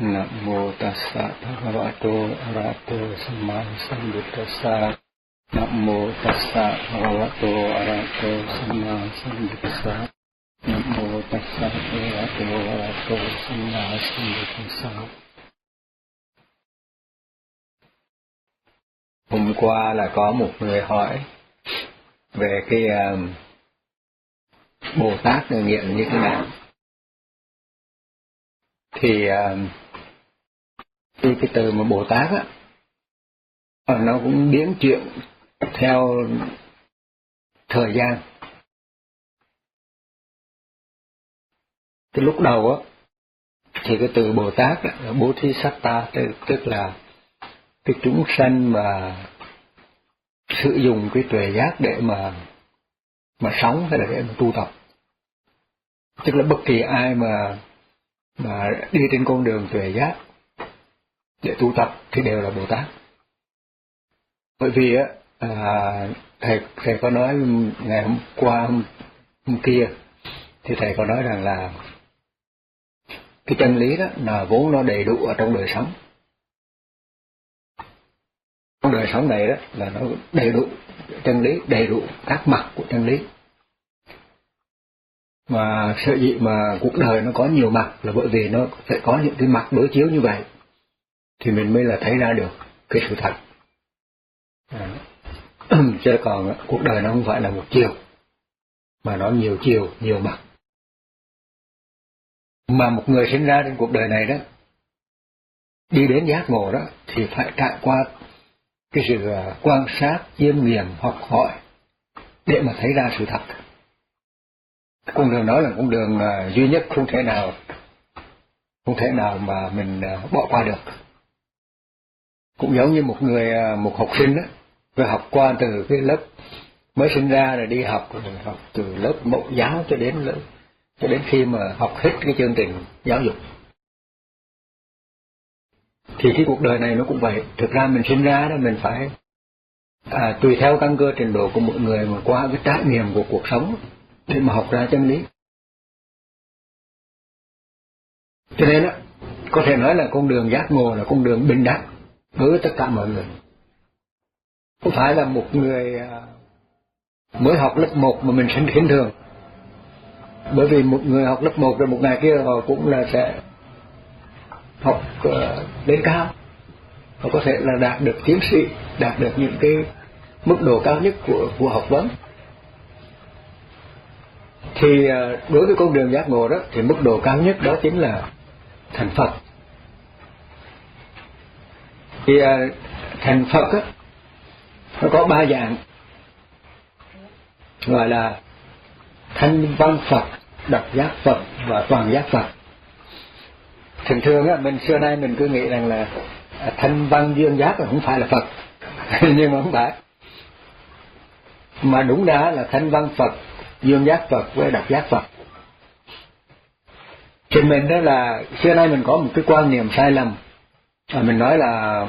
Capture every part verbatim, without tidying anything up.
Nam mô tassa bhagavato arahato samma sambuddhassa. Nam mô tassa bhagavato arahato samma sambuddhassa. Nam mô tassa bhagavato arahato samma sambuddhassa. Hôm qua là có một người hỏi về cái uh, Bồ Tát người nghiện như thế nào. Thì uh, cái, cái từ mà Bồ Tát á, nó cũng biến chuyển theo thời gian. Cái lúc đầu á, thì cái từ Bồ Tát á, là Bodhisatta, tức, tức là cái chúng sanh mà sử dụng cái tuệ giác để mà mà sống hay là để mà tu tập. Tức là bất kỳ ai mà mà đi trên con đường tuệ giác để tu tập thì đều là Bồ Tát. Bởi vì á, à, thầy thầy có nói ngày hôm qua hôm, hôm kia thì thầy có nói rằng là cái chân lý đó là vốn nó đầy đủ ở trong đời sống. Trong đời sống này đó là nó đầy đủ chân lý, đầy đủ các mặt của chân lý. Mà sở dĩ mà cuộc đời nó có nhiều mặt là bởi vì nó phải có những cái mặt đối chiếu như vậy thì mình mới là thấy ra được cái sự thật. À. Chứ còn cuộc đời nó không phải là một chiều mà nó nhiều chiều, nhiều mặt. Mà một người sinh ra trên cuộc đời này đó, đi đến giác ngộ đó thì phải trải qua cái sự quan sát, chiêm nghiệm, học hỏi để mà thấy ra sự thật. Con đường đó là con đường duy nhất, không thể nào không thể nào mà mình bỏ qua được. Cũng giống như một người một học sinh đó, rồi học qua từ cái lớp mới sinh ra rồi đi học, rồi học từ lớp mẫu giáo cho đến lớp cho đến khi mà học hết cái chương trình giáo dục. Thì cái cuộc đời này nó cũng vậy. Thực ra mình sinh ra đó mình phải à, tùy theo căn cơ trình độ của mỗi người mà qua cái trải nghiệm của cuộc sống để mà học ra chân lý. Cho nên đó, có thể nói là con đường giác ngộ là con đường bình đẳng đối với tất cả mọi người. Không phải là một người mới học lớp một mà mình sinh khinh thường. Bởi vì một người học lớp một rồi một ngày kia họ cũng là sẽ học lên cao. Họ có thể là đạt được tiến sĩ, đạt được những cái mức độ cao nhất của, của học vấn. Thì đối với con đường giác ngộ đó thì mức độ cao nhất đó chính là thành Phật. Thì thành Phật á, nó có ba dạng, gọi là thanh văn Phật, độc giác Phật và toàn giác Phật. Thường thường á, mình xưa nay mình cứ nghĩ rằng là thanh văn duyên giác là không phải là Phật. Nhưng mà không phải. Mà đúng ra là thanh văn Phật, duyên giác Phật với độc giác Phật. Thì mình đó là xưa nay mình có một cái quan niệm sai lầm. À, mình nói là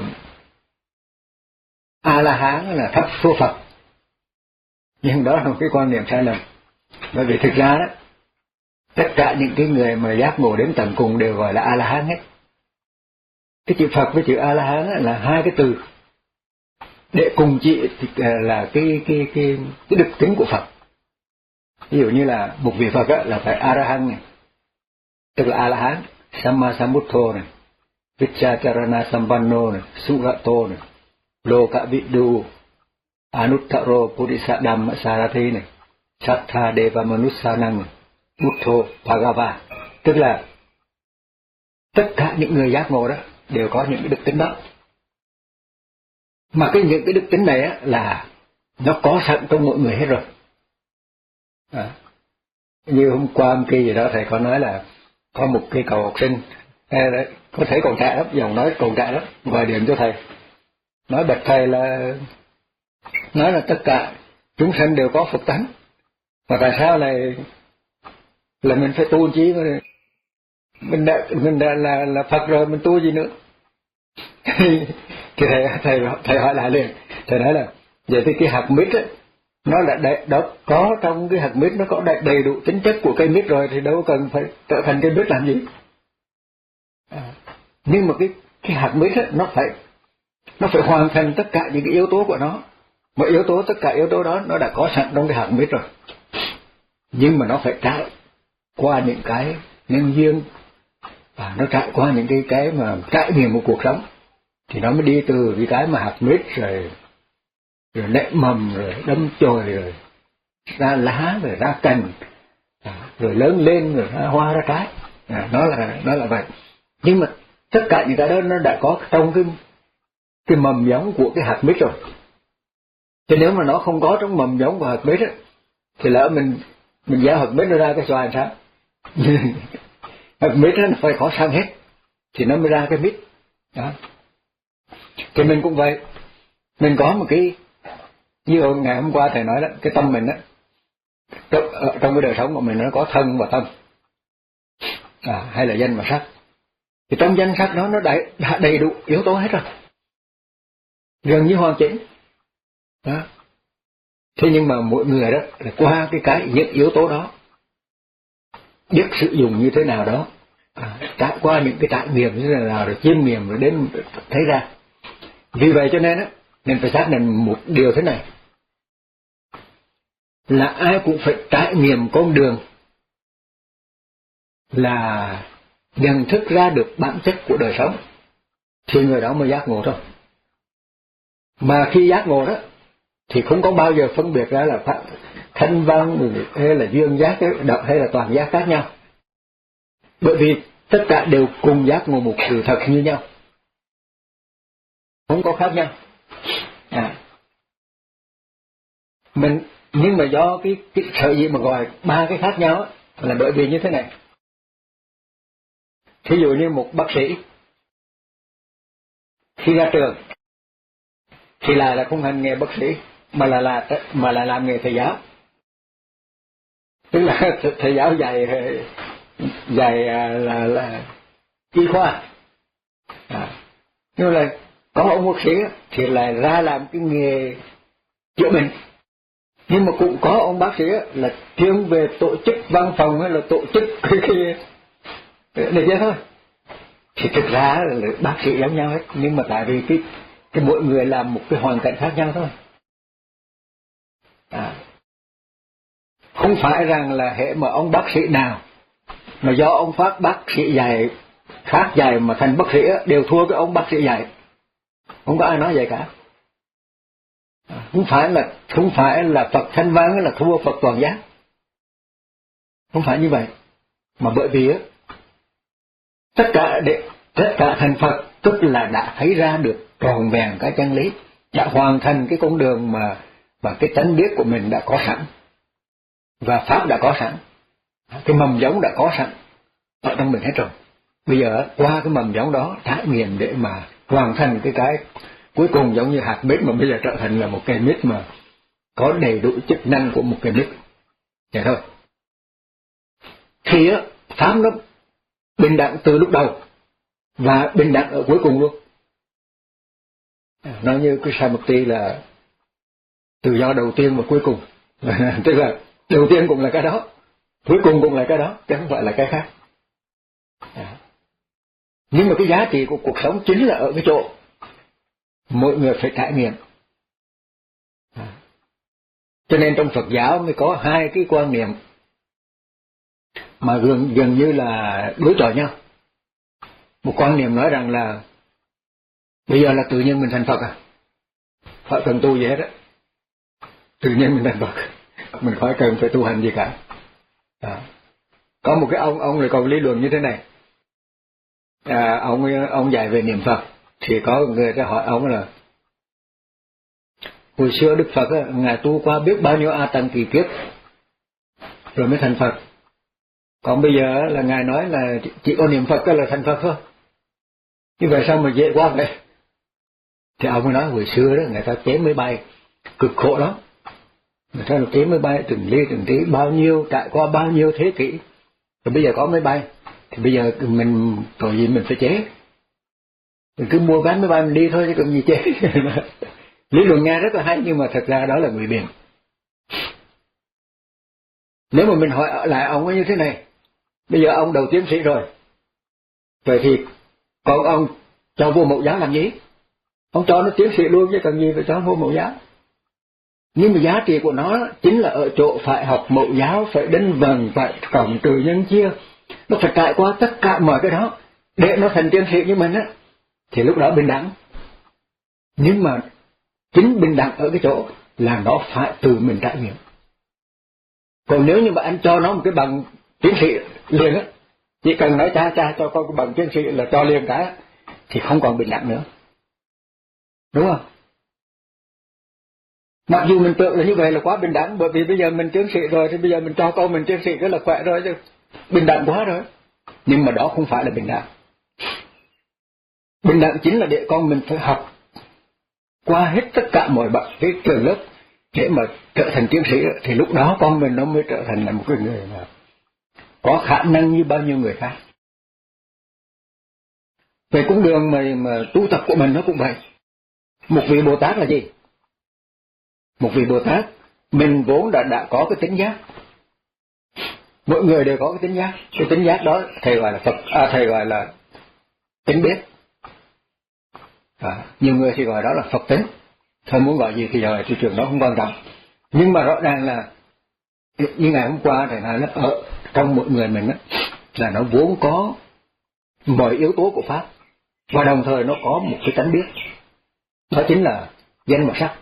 A-la-hán là thấp số Phật. Nhưng đó là một cái quan niệm sai lầm. Bởi vì thực ra đó, tất cả những cái người mà giác ngộ đến tận cùng đều gọi là A-la-hán hết. Cái chữ Phật với chữ A-la-hán là hai cái từ để cùng chỉ là cái cái cái cái đức tính của Phật. Ví dụ như là một vị Phật là phải A-ra-hán này, tức là A-la-hán, Samma Sambuddho này, Vichacharana Sampanno này, Surato này, Loka Vidu, Anuttaro Puddhisa Dhamma Sarathi này, Sattha Deva Manussanang này, Buddho Bhagava. Tức là tất cả những người giác ngộ đó đều có những cái đức tính đó. Mà cái những cái đức tính này á, là nó có sẵn trong mỗi người hết rồi. À, như hôm qua hôm kia gì đó thầy có nói là có một cái cậu học sinh, đấy, có thể còn trẻ lắm, dòng nói còn trẻ lắm, gọi điện cho thầy, nói bạch thầy là nói là tất cả chúng sanh đều có Phật tánh, mà tại sao này là mình phải tu chi mà mình đã mình đã là là Phật rồi mình tu gì nữa? Thì thầy thầy thầy hỏi lại liền, thầy nói là vậy thì cái hạt mít á, nó là đầy, đó có trong cái hạt mít nó có đầy, đầy đủ tính chất của cây mít rồi thì đâu cần phải trở thành cây mít làm gì. À, Nhưng mà cái cái hạt mít ấy, nó phải nó phải hoàn thành tất cả những cái yếu tố của nó. Mọi yếu tố, tất cả yếu tố đó nó đã có sẵn trong cái hạt mít rồi. Nhưng mà nó phải trải qua những cái nhân duyên, và nó trải qua những cái cái mà trải nghiệm của cuộc sống, thì nó mới đi từ cái cái mà hạt mít rồi rồi nảy mầm, rồi đâm chồi, rồi ra lá, rồi ra cành, rồi lớn lên, rồi ra hoa, ra trái. À, nó là nó là vậy. Nhưng mà tất cả những cái đó nó đã có trong cái cái mầm giống của cái hạt mít rồi. Chứ nếu mà nó không có trong mầm giống của hạt mít á, thì lỡ mình mình gieo hạt mít nó ra cái xoài sao? Hạt mít nó phải có sẵn hết thì nó mới ra cái mít. Đó. Thì mình cũng vậy. Mình có một cái, như ngày hôm qua thầy nói đó, cái tâm mình á, trong, trong cái đời sống của mình nó có thân và tâm, à, hay là danh và sắc. Thì trong danh sắc đó nó đã, đã đầy đủ yếu tố hết rồi, gần như hoàn chỉnh. Đó. Thế nhưng mà mỗi người đó là qua cái cái những yếu tố đó, biết sử dụng như thế nào đó, à, trải qua những cái trải nghiệm như thế nào, rồi chiêm nghiệm, rồi đến thấy ra. Vì vậy cho nên á, nên phải xác định một điều thế này, là ai cũng phải trải nghiệm con đường là nhận thức ra được bản chất của đời sống, thì người đó mới giác ngộ thôi. Mà khi giác ngộ đó thì không có bao giờ phân biệt ra là thanh văn hay là duyên giác hay là toàn giác khác nhau, bởi vì tất cả đều cùng giác ngộ một sự thật như nhau, không có khác nhau. À. Mình nhưng mà do cái, cái sở dĩ mà gọi ba cái khác nhau là bởi vì như thế này. Thí dụ như một bác sĩ khi ra trường thì là là không hành nghề bác sĩ, mà là là mà là làm nghề thầy giáo, tức là thầy giáo dạy dạy là là y khoa. À. Nhưng là có ông bác sĩ thì là ra làm cái nghề chữa bệnh, nhưng mà cũng có ông bác sĩ là chuyên về tổ chức văn phòng hay là tổ chức cái cái để vậy thôi. Thì thực ra là bác sĩ giống nhau hết, nhưng mà tại vì cái cái mỗi người làm một cái hoàn cảnh khác nhau thôi. À. Không phải rằng là hệ mà ông bác sĩ nào mà do ông phát bác sĩ dạy khác dạy mà thành bác sĩ đều thua cái ông bác sĩ dạy, không có ai nói vậy cả. À. Không phải là không phải là Phật thanh văn là thua Phật toàn giác, không phải như vậy, mà bởi vì á tất cả để tất cả thành Phật tức là đã thấy ra được tròn vẹn cái chân lý, đã hoàn thành cái con đường mà và cái tánh biết của mình đã có sẵn, và pháp đã có sẵn, cái mầm giống đã có sẵn ở trong mình hết rồi. Bây giờ qua cái mầm giống đó trải nghiệm để mà hoàn thành cái cái cuối cùng, giống như hạt mít mà bây giờ trở thành là một cây mít mà có đầy đủ chức năng của một cây mít, vậy thôi. Thì á pháp nó bình đẳng từ lúc đầu và bình đẳng ở cuối cùng luôn. Nói như cái Samadhi là tự do đầu tiên và cuối cùng. Tức là đầu tiên cũng là cái đó, cuối cùng cũng là cái đó, chứ không phải là cái khác. À. Nhưng mà cái giá trị của cuộc sống chính là ở cái chỗ mỗi người phải trải nghiệm. À. Cho nên trong Phật giáo mới có hai cái quan niệm mà gần, gần như là đối chọi nhau. Một quan niệm nói rằng là bây giờ là tự nhiên mình thành Phật à, phải cần tu gì hết á, tự nhiên mình thành Phật, mình khỏi cần phải tu hành gì cả. À. Có một cái ông ông lại còn lý luận như thế này. À, ông ông dạy về niệm Phật thì có người ta hỏi ông là hồi xưa Đức Phật á, ngài tu qua biết bao nhiêu a tăng kỳ kiếp rồi mới thành Phật, còn bây giờ là ngài nói là chỉ có niệm Phật là thành Phật thôi, như vậy sao mà dễ quá vậy? Thì ông mới nói hồi xưa đó người ta chế máy bay cực khổ lắm, người ta chế máy bay từng ly từng tí bao nhiêu, trải qua bao nhiêu thế kỷ, rồi bây giờ có máy bay thì bây giờ mình tội gì mình phải chế, mình cứ mua vé máy bay mình đi thôi chứ cần gì chế. Lý luận nghe rất là hay nhưng mà thật ra đó là ngụy biện. Nếu mà mình hỏi lại ông ấy như thế này, bây giờ ông đầu tiến sĩ rồi, vậy thì Còn ông cho vô mẫu giáo làm gì? Ông cho nó tiến sĩ luôn chứ cần gì phải cho vô mẫu giáo. Nhưng mà giá trị của nó chính là ở chỗ phải học mẫu giáo, phải đánh vần, phải cộng trừ nhân chia. Nó phải trải qua tất cả mọi cái đó để nó thành tiến sĩ như mình á, thì lúc đó bình đẳng. Nhưng mà chính bình đẳng ở cái chỗ là nó phải tự mình trải nghiệm. Còn nếu như mà anh cho nó một cái bằng tiến sĩ liền á, chỉ cần nói cha cha cho con cái bằng tiến sĩ là cho liền cái, thì không còn bình đẳng nữa. Đúng không? Mặc dù mình tưởng là như vậy là quá bình đẳng, bởi vì bây giờ mình tiến sĩ rồi thì bây giờ mình cho con mình tiến sĩ cái là khỏe rồi chứ, bình đẳng quá rồi. Nhưng mà đó không phải là bình đẳng. Bình đẳng chính là để con mình phải học qua hết tất cả mọi bậc cái trường lớp để mà trở thành tiến sĩ, thì lúc đó con mình nó mới trở thành là một cái người mà có khả năng như bao nhiêu người khác. Về cũng đường mà, mà tu tập của mình nó cũng vậy. Một vị Bồ Tát là gì? Một vị Bồ Tát mình vốn đã đã có cái tính giác. Mỗi người đều có cái tính giác. Cái tính giác đó thầy gọi là Phật, à, thầy gọi là tính biết. À, nhiều người thì gọi đó là Phật tính. Thôi muốn gọi gì thì gọi thị trường đó không quan trọng. Nhưng mà rõ ràng là như ngày hôm qua thầy nói là ở trong mỗi người mình á, là nó vốn có mọi yếu tố của Pháp, và đồng thời nó có một cái tánh biết. Đó chính là danh và sắc.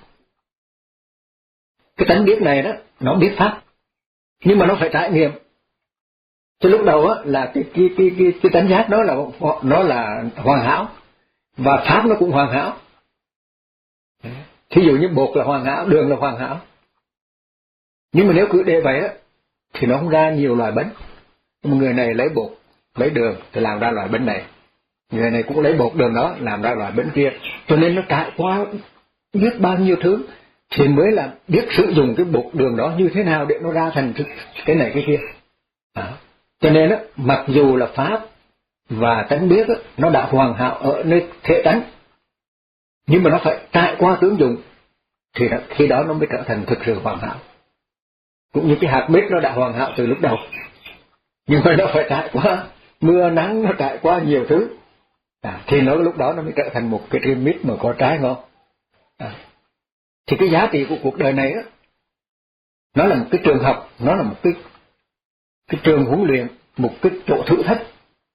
Cái tánh biết này đó, nó biết Pháp, nhưng mà nó phải trải nghiệm. Từ lúc đầu á là cái cái cái cái, cái tánh giác đó là nó là hoàn hảo, và Pháp nó cũng hoàn hảo. Thí dụ như bột là hoàn hảo, đường là hoàn hảo. Nhưng mà nếu cứ để vậy á thì nó không ra nhiều loại bánh. Một người này lấy bột, lấy đường thì làm ra loại bánh này. Người này cũng lấy bột đường đó làm ra loại bánh kia. Cho nên nó trải qua biết bao nhiêu thứ thì mới là biết sử dụng cái bột đường đó như thế nào để nó ra thành cái này cái kia. À. Cho nên á, mặc dù là Pháp và tánh biết á, nó đã hoàn hảo ở nơi thể tánh, nhưng mà nó phải trải qua tướng dụng thì khi đó nó mới trở thành thực sự hoàn hảo. Cũng như cái hạt mít nó đã hoàn hảo từ lúc đầu, nhưng mà nó phải trải qua mưa nắng, nó trải qua nhiều thứ, à, thì nó lúc đó nó mới trở thành một cái trái mít mà có trái ngon. À. Thì cái giá trị của cuộc đời này á, nó là một cái trường học, nó là một cái cái trường huấn luyện, một cái chỗ thử thách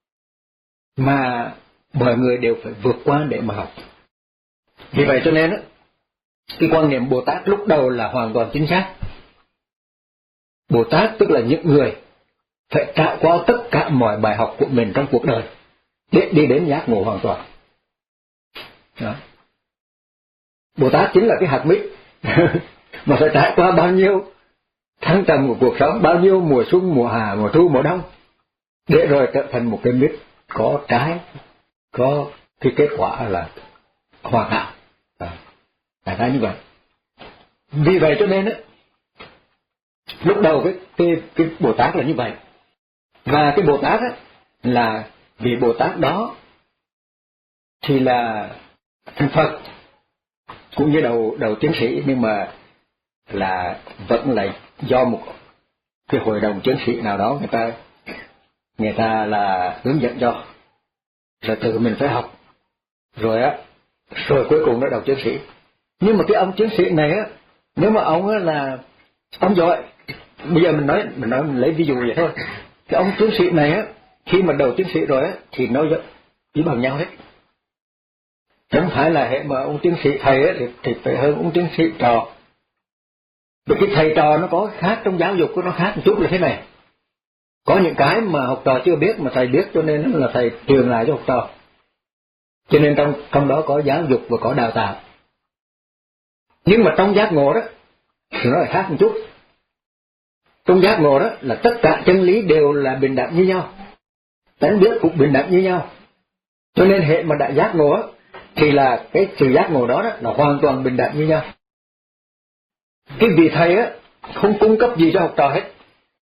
mà mọi người đều phải vượt qua để mà học. Vì vậy cho nên á, cái quan niệm Bồ Tát lúc đầu là hoàn toàn chính xác. Bồ Tát tức là những người phải trải qua tất cả mọi bài học của mình trong cuộc đời để đi đến giác ngộ hoàn toàn. Đó. Bồ Tát chính là cái hạt mít mà phải trải qua bao nhiêu thăng trầm của cuộc sống, bao nhiêu mùa xuân, mùa hạ, mùa thu, mùa đông, để rồi trở thành một cái mít có trái, có cái kết quả là hoàn hảo. Đại khái như vậy. Vì vậy cho nên á, lúc đầu cái, cái cái Bồ Tát là như vậy, và cái Bồ Tát á là vì Bồ Tát đó thì là thành Phật cũng như đầu đầu tiến sĩ, nhưng mà là vẫn là do một cái hội đồng tiến sĩ nào đó người ta người ta là hướng dẫn cho, rồi tự mình phải học, rồi á rồi cuối cùng nó đầu tiến sĩ. Nhưng mà cái ông tiến sĩ này á, nếu mà ông á là ông giỏi, bây giờ mình nói mình nói mình lấy ví dụ vậy thôi, cái ông tiến sĩ này á khi mà đầu tiến sĩ rồi á thì nó chỉ bằng nhau hết. Chẳng phải là hệ mà ông tiến sĩ thầy á thì, thì phải hơn ông tiến sĩ trò. Vì cái thầy trò nó có khác, trong giáo dục của nó khác một chút là thế này. Có những cái mà học trò chưa biết mà thầy biết, cho nên là thầy truyền lại cho học trò. Cho nên trong trong đó có giáo dục và có đào tạo. Nhưng mà trong giác ngộ đó thì nó lại khác một chút. Trong giác ngộ đó là tất cả chân lý đều là bình đẳng như nhau, tánh biết cũng bình đẳng như nhau. Cho nên hệ mà đại giác ngộ đó, thì là cái sự giác ngộ đó, đó là hoàn toàn bình đẳng như nhau. Cái vị thầy á không cung cấp gì cho học trò hết.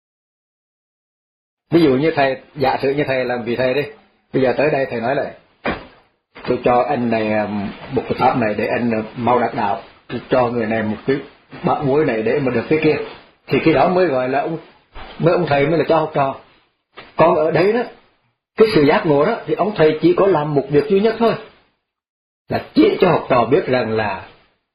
Ví dụ như thầy, giả sử như thầy làm vị thầy đi, bây giờ tới đây thầy nói là tôi cho anh này một cái pháp này để anh mau đắc đạo, tôi cho người này một cái bát muối này để mà được cái kia, thì khi đó mới gọi là ông mới ông thầy mới là cho học trò. Còn ở đấy đó cái sự giác ngộ đó thì ông thầy chỉ có làm một việc duy nhất thôi, là chỉ cho học trò biết rằng là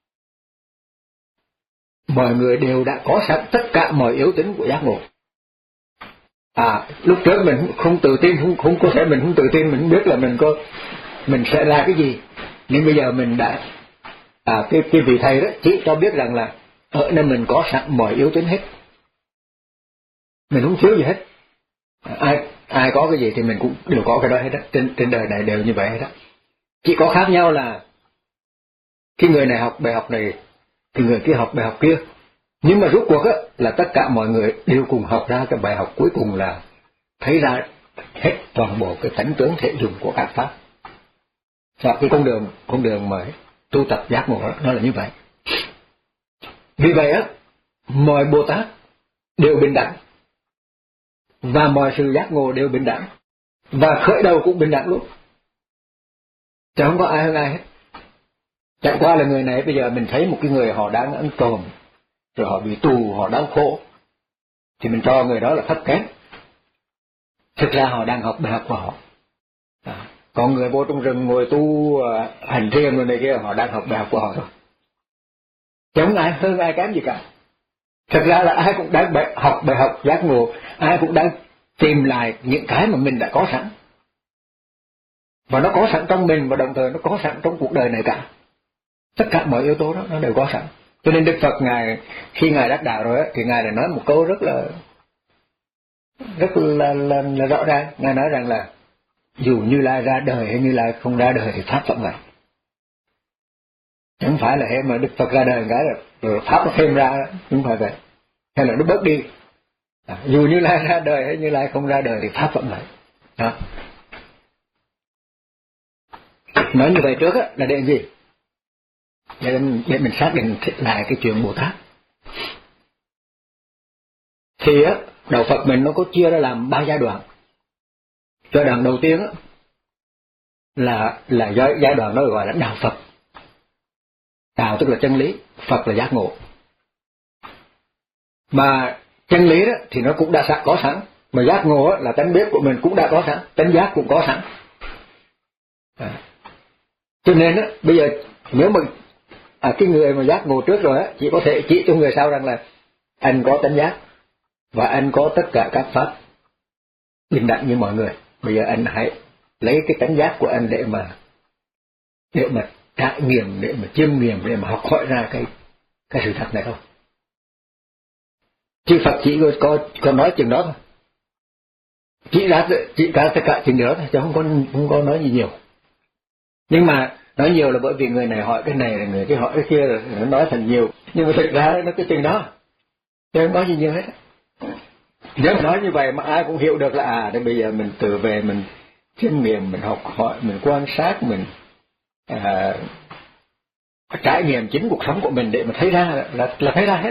mọi người đều đã có sẵn tất cả mọi yếu tính của giác ngộ. À, lúc trước mình không tự tin, không, không có thể mình không tự tin, mình không biết là mình có mình sẽ ra cái gì. Nhưng bây giờ mình đã à, cái, cái vị thầy đó chỉ cho biết rằng là ở nơi mình có sẵn mọi yếu tính hết, mình không thiếu gì hết. À, ai ai có cái gì thì mình cũng đều có cái đó hết đó. Trên, trên đời này đều như vậy hết đó. Chỉ có khác nhau là cái người này học bài học này, thì người kia học bài học kia. Nhưng mà rốt cuộc á, là tất cả mọi người đều cùng học ra cái bài học cuối cùng là thấy ra hết toàn bộ cái tánh tướng thể dùng của các pháp. Và cái con đường con đường mà tu tập giác ngộ đó, nó là như vậy. Vì vậy á, mọi Bồ Tát đều bình đẳng, và mọi sự giác ngộ đều bình đẳng, và khởi đầu cũng bình đẳng luôn, chứ không có ai hơn ai hết. Chẳng qua là người này bây giờ mình thấy một cái người họ đang ăn trộm, rồi họ bị tù, họ đau khổ, thì mình cho người đó là thấp kém. Thực ra họ đang học bài học của họ. À, còn người vô trong rừng ngồi tu uh, hành thiền người này kia, họ đang học bài học của họ thôi, chẳng ai hơn ai kém gì cả. Thực ra là ai cũng đang bài, học bài học giác ngộ, ai cũng đang tìm lại những cái mà mình đã có sẵn, và nó có sẵn trong mình, và đồng thời nó có sẵn trong cuộc đời này cả. Tất cả mọi yếu tố đó nó đều có sẵn. Cho nên Đức Phật ngài khi ngài đắc đạo rồi ấy, thì ngài đã nói một câu rất là rất là, là, là rõ ràng. Ngài nói rằng là dù Như Lai ra đời hay Như Lai không ra đời thì pháp vẫn vậy. Chẳng phải là hệ mà Đức Phật ra đời cái rồi pháp nó thêm ra, không phải vậy, hay là nó bớt đi. À, dù Như Lai ra đời hay Như Lai không ra đời thì pháp vẫn vậy. Đó. Nói như vậy trước á, là để gì? Để, để mình xác định lại cái chuyện Bồ Tát. Thì á, đạo Phật mình nó có chia ra làm ba giai đoạn. Giai đoạn đầu tiên á, là là giai, giai đoạn đó gọi là đạo Phật. Đạo tức là chân lý, Phật là giác ngộ. Mà chân lý đó thì nó cũng đã sẵn có sẵn, mà giác ngộ là tánh biết của mình cũng đã có sẵn, tánh giác cũng có sẵn. À. Cho nên á, bây giờ nếu mà à, cái người mà giác ngộ trước rồi á, chỉ có thể chỉ cho người sau rằng là anh có tánh giác và anh có tất cả các pháp bình đẳng như mọi người. Bây giờ anh hãy lấy cái tánh giác của anh để mà để mà trải nghiệm, để mà chiêm nghiệm, để mà học hỏi ra cái cái sự thật này thôi. Chứ Phật chỉ có có nói chừng đó thôi, chỉ ra chỉ cả tất cả chừng đó thôi, chứ không có không có nói gì nhiều. Nhưng mà nói nhiều là bởi vì người này hỏi cái này, người kia hỏi cái kia, rồi nó nói thành nhiều. Nhưng mà thực ra nó cái chừng đó, chứ không nói gì nhiều hết. Nếu mà nói như vậy mà ai cũng hiểu được là à, để bây giờ mình tự về mình chiêm nghiệm, mình học hỏi, mình quan sát, mình à, trải nghiệm chính cuộc sống của mình để mà thấy ra là, là, là thấy ra hết.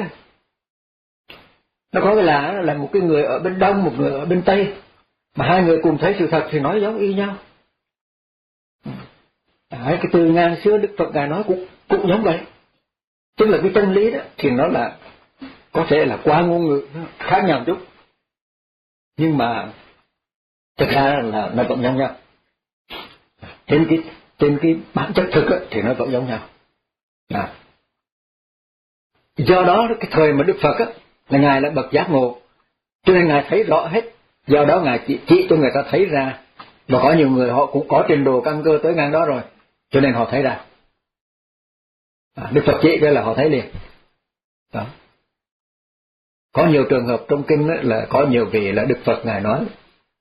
Nó có cái là là một cái người ở bên đông, một người ở bên tây, mà hai người cùng thấy sự thật thì nói giống y nhau. Đấy, cái từ ngàn xưa Đức Phật ngài nói cũng cũng giống vậy. Tức là cái chân lý đó thì nó là có thể là qua ngôn ngữ khác nhau chút, nhưng mà thực ra là nó vẫn giống nhau. Trên cái trên cái bản chất thực ấy, thì nó vẫn giống nhau. À. Do đó cái thời mà Đức Phật á, là ngài là bậc giác ngộ, cho nên ngài thấy rõ hết. Do đó ngài chỉ, chỉ cho người ta thấy ra, và có nhiều người họ cũng có trình độ căn cơ tới ngang đó rồi, cho nên họ thấy ra. À, Đức Phật chỉ cái là họ thấy liền. Đó. Có nhiều trường hợp trong kinh ấy, là có nhiều vị là Đức Phật ngài nói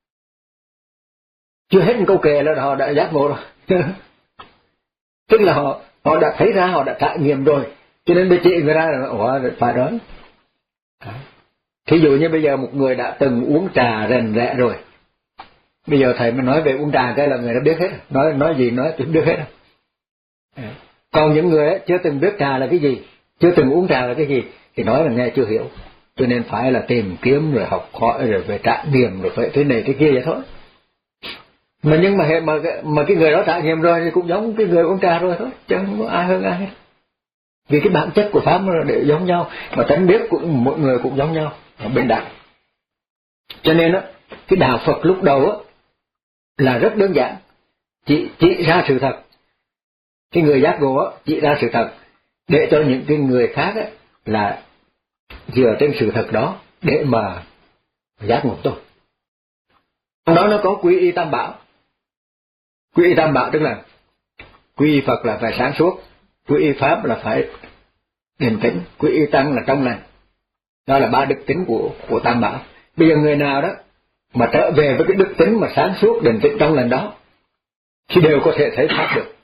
chưa hết câu kệ là họ đã giác ngộ rồi. Tức là họ họ đã thấy ra, họ đã trải nghiệm rồi, cho nên bây chị người ta là họ phải đó. Thí dụ như bây giờ một người đã từng uống trà rành rẽ rồi, bây giờ thầy mới nói về uống trà cái là người đã biết hết, nói nói gì nói cũng biết hết. Còn những người ấy, chưa từng biết trà là cái gì, chưa từng uống trà là cái gì, thì nói là nghe chưa hiểu, cho nên phải là tìm kiếm rồi học hỏi rồi về trải nghiệm rồi phải thế này thế kia vậy thôi. Mà nhưng mà mà mà cái người đó trải nghiệm rồi thì cũng giống cái người uống trà rồi thôi, chứ không có ai hơn ai hết. Vì cái bản chất của pháp nó đều giống nhau, mà tánh biết của mỗi người cũng giống nhau, bình đẳng. Cho nên á, cái đạo Phật lúc đầu á là rất đơn giản, chỉ chỉ ra sự thật. Cái người giác ngộ á, chỉ ra sự thật để cho những cái người khác á, là dựa trên sự thật đó để mà giác ngộ thôi. Trong đó nó có quy y tam bảo. Quy y tam bảo tức là quy y Phật là phải sáng suốt, quy y Pháp là phải điềm tĩnh, quy y Tăng là trong lành. Đó là ba đức tính của của tam bảo. Bây giờ người nào đó mà trở về với cái đức tính mà sáng suốt, điềm tĩnh, trong lành đó thì đều có thể thấy Pháp được.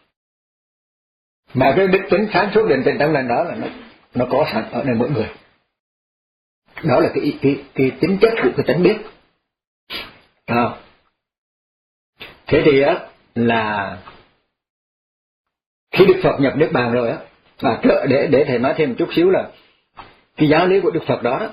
Mà cái đức tính sáng suốt, điềm tĩnh, trong lành đó là nó nó có sẵn ở nơi mỗi người. Đó là cái cái cái tính chất của cái tánh biết. À. Thế thì á là khi Đức Phật nhập Niết Bàn rồi á, à, để để thầy nói thêm một chút xíu là cái giáo lý của Đức Phật đó, đó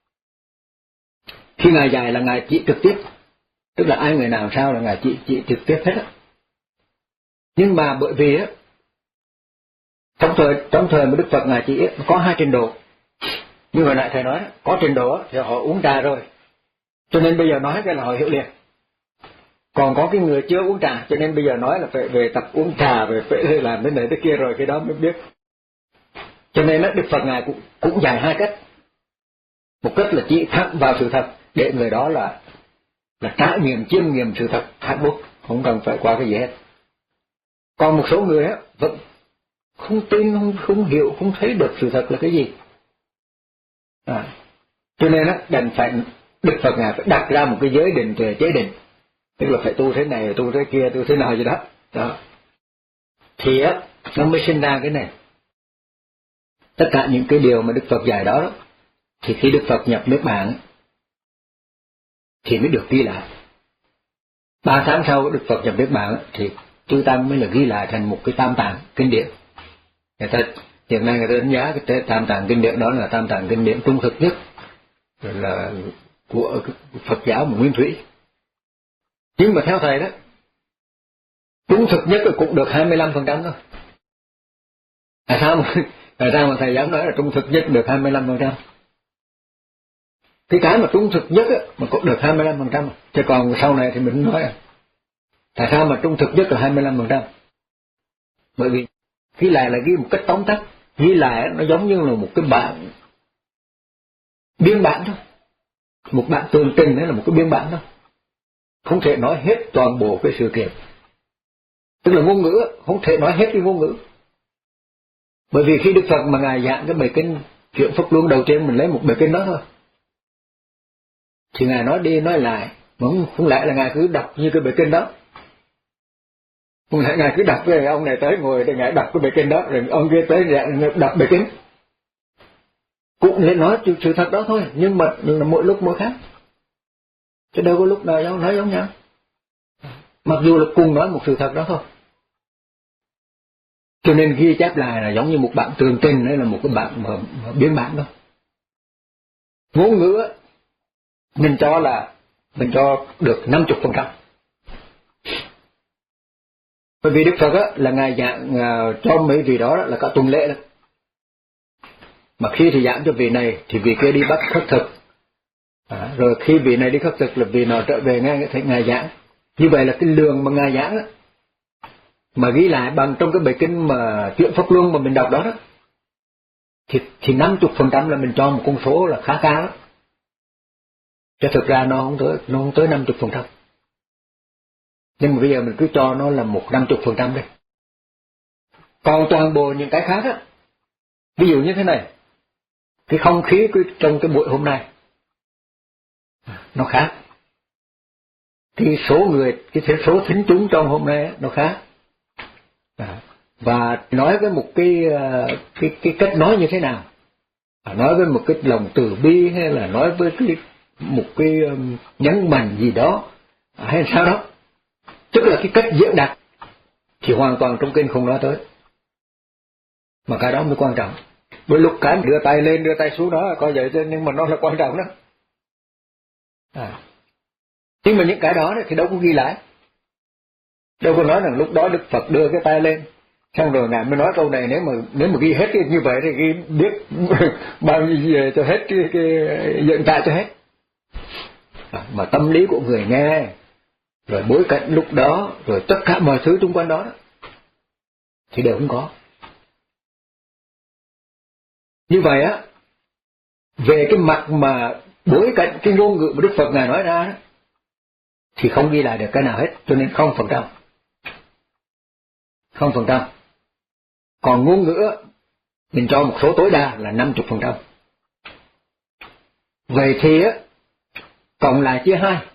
khi ngài dạy là ngài chỉ trực tiếp, tức là ai người nào sao là ngài chỉ chỉ trực tiếp hết á. Nhưng mà bởi vì á trong thời trong thời mà Đức Phật ngài chỉ có hai trình độ. Như hồi nãy thầy nói, có trình độ thì họ uống trà rồi, cho nên bây giờ nói cái là họ hiểu liền. Còn có cái người chưa uống trà, cho nên bây giờ nói là phải về tập uống trà, về phải làm thế này thế kia rồi cái đó mới biết. Cho nên đó, Đức Phật ngài cũng cũng dạy hai cách. Một cách là chỉ thẳng vào sự thật để người đó là là trải nghiệm, chiêm nghiệm sự thật thẳng bút, không cần phải qua cái gì hết. Còn một số người á vẫn không tin, không không hiểu, không thấy được sự thật là cái gì. À, cho nên á đành phải Đức Phật ngài phải đặt ra một cái giới định về chế định, tức là phải tu thế này, tu thế kia, tu thế nào gì đó. Đó. Thì á nó mới sinh ra cái này. Tất cả những cái điều mà Đức Phật dạy đó, đó thì khi Đức Phật nhập Niết Bàn thì mới được ghi lại. Ba tháng sau Đức Phật nhập Niết Bàn thì chư Tăng mới là ghi lại thành một cái tam tạng kinh điển. Người ta hiện nay người ta đánh giá cái tam tạng kinh điển đó là tam tạng kinh điển trung thực nhất là của Phật giáo mà nguyên thủy. Nhưng mà theo thầy đó, trung thực nhất là cũng được hai mươi lăm phần trăm thôi. Tại sao mà, tại sao mà thầy dám nói là trung thực nhất được hai mươi lăm phần trăm? Cái cái mà trung thực nhất á, mà cũng được hai mươi lăm phần trăm, chứ còn sau này thì mình nói à. Tại sao mà trung thực nhất là hai mươi lăm phần trăm? Bởi vì ghi lại là ghi một cách tóm tắt, ghi lại nó giống như là một cái bản biên bản thôi, một bản tường trình đấy là một cái biên bản thôi, không thể nói hết toàn bộ cái sự kiện. Tức là ngôn ngữ không thể nói hết cái ngôn ngữ. Bởi vì khi Đức Phật mà ngài giảng cái bài kinh Chuyển Pháp Luân đầu tiên, mình lấy một bài kinh đó thôi, thì ngài nói đi nói lại, mà không, không lẽ là ngài cứ đọc như cái bài kinh đó. Không lẽ ngài cứ đọc cái ông này tới ngồi để ngài đọc cái bài kinh đó, rồi ông kia tới đọc bài kinh. Cũng nên nói sự thật đó thôi, nhưng mà, nhưng mà mỗi lúc mỗi khác, chứ đâu có lúc nào giống nói giống nhau. Mặc dù là cùng nói một sự thật đó thôi. Cho nên ghi chép lại là giống như một bản tường trình, hay là một cái bản mà, mà biên bản đó. Ngôn ngữ mình cho là mình cho được năm mươi phần trăm. Bởi vì Đức Phật á, là ngài giảng uh, cho mấy vị đó, đó là cả tuần lễ đó. Mà khi thì giảng cho vị này thì vị kia đi bắt khất thực, à, rồi khi vị này đi khất thực là vị nào trở về nghe thấy ngài giảng. Như vậy là cái lượng mà ngài giảng đó, mà ghi lại bằng trong cái bài kinh mà Chuyển Pháp Luân mà mình đọc đó, đó thì, thì năm mươi phần trăm là mình cho một con số là khá cao đó. Chứ thực ra nó không tới, nó không tới năm mươi phần trăm. Nhưng mà bây giờ mình cứ cho nó là một năm mươi phần trăm đây. Còn toàn bộ những cái khác á, ví dụ như thế này, cái không khí trong cái buổi hôm nay nó khác, cái số người, cái số thính chúng trong hôm nay nó khác. À, và nói với một cái, cái cái cách nói như thế nào, à, nói với một cái lòng từ bi, hay là nói với cái một cái um, nhấn mạnh gì đó, à, hay sao đó, tức là cái cách diễn đạt thì hoàn toàn trong kinh không nói tới. Mà cái đó mới quan trọng. Bởi lúc cái đưa tay lên đưa tay xuống đó coi vậy chứ, nhưng mà nó là quan trọng đó. À. Nhưng mà những cái đó thì đâu có ghi lại. Đâu có nói rằng lúc đó Đức Phật đưa cái tay lên, xong rồi ngài mới nói câu này. Nếu mà nếu mà ghi hết như vậy thì ghi biết bao nhiêu gì cho hết, cái, cái, cái hiện tại cho hết. À, mà tâm lý của người nghe rồi bối cảnh lúc đó, rồi tất cả mọi thứ xung quanh đó, đó thì đều không có. Như vậy á, về cái mặt mà bối cảnh cái ngôn ngữ mà Đức Phật Ngài nói ra đó, thì không ghi lại được cái nào hết, cho nên không phần trăm. Không phần trăm. Còn ngôn ngữ mình cho một số tối đa là năm mươi phần trăm. Vậy thì á, cộng lại chia hai.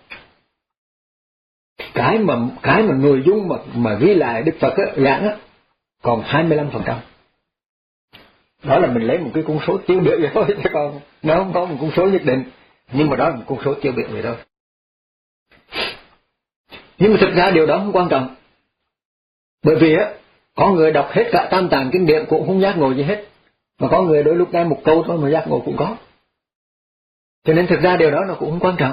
Cái mà cái mà nội dung mà mà ghi lại Đức Phật á, giảng á, còn hai mươi lăm phần trăm. Đó là mình lấy một cái con số tiêu biểu vậy thôi, chứ còn nó không có một con số nhất định, nhưng mà đó là một con số tiêu biểu vậy thôi. Nhưng mà thực ra điều đó không quan trọng, bởi vì á, có người đọc hết cả Tam Tạng kinh điển cũng không giác ngộ gì hết, mà có người đôi lúc nghe một câu thôi mà giác ngộ cũng có. Cho nên thực ra điều đó nó cũng không quan trọng.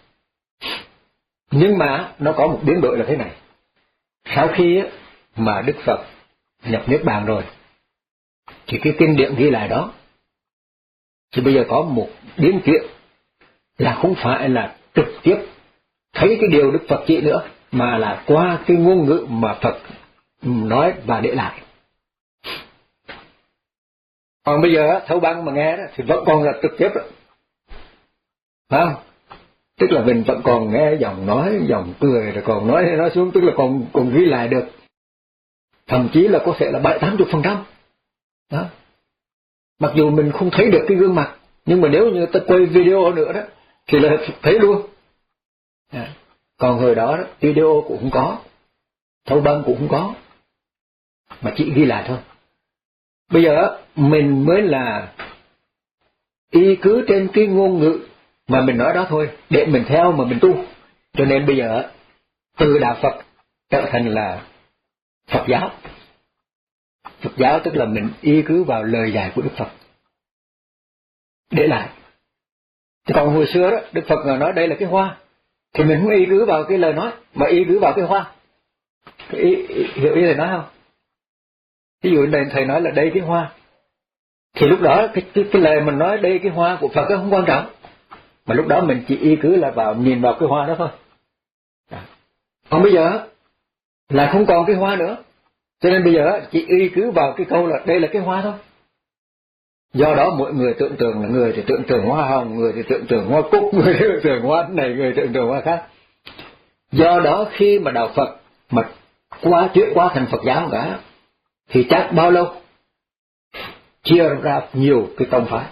Nhưng mà nó có một biến đổi là thế này. Sau khi á, mà Đức Phật nhập Niết Bàn rồi, thì cái kinh điển ghi lại đó, thì bây giờ có một biến chuyển là không phải là trực tiếp thấy cái điều Đức Phật chỉ nữa, mà là qua cái ngôn ngữ mà Phật nói và để lại. Còn bây giờ thấu băng mà nghe đó, thì vẫn còn là trực tiếp đó. Phải không? Tức là mình vẫn còn nghe giọng nói, giọng cười, rồi còn nói nói xuống, tức là còn còn ghi lại được. Thậm chí là có thể là bảy tám chục phần trăm. Đó. Mặc dù mình không thấy được cái gương mặt, nhưng mà nếu như ta quay video nữa đó, thì là thấy luôn. À. Còn hồi đó, đó video cũng không có, thấu băng cũng không có, mà chỉ ghi lại thôi. Bây giờ mình mới là y cứ trên cái ngôn ngữ mà mình nói đó thôi, để mình theo mà mình tu. Cho nên bây giờ từ đạo Phật trở thành là Phật giáo. Phật giáo tức là mình y cứ vào lời dạy của Đức Phật để lại. Thì còn hồi xưa đó, Đức Phật nói đây là cái hoa, thì mình không y cứ vào cái lời nói, mà y cứ vào cái hoa. Ý, ý, hiểu ý thầy nói không? Ví dụ này thầy nói là đây cái hoa, thì lúc đó cái, cái, cái lời mình nói đây cái hoa của Phật không quan trọng, mà lúc đó mình chỉ y cứ là vào nhìn vào cái hoa đó thôi. Còn bây giờ là không còn cái hoa nữa, cho nên bây giờ chỉ y cứ vào cái câu là đây là cái hoa thôi. Do đó mỗi người tưởng tượng là người thì tưởng tượng hoa hồng, người thì tưởng tượng hoa cúc, người thì tưởng tượng hoa này, người tưởng tượng hoa khác. Do đó khi mà đạo Phật mà qua chuyển qua thành Phật giáo cả, thì chắc bao lâu chia ra nhiều cái tông phái.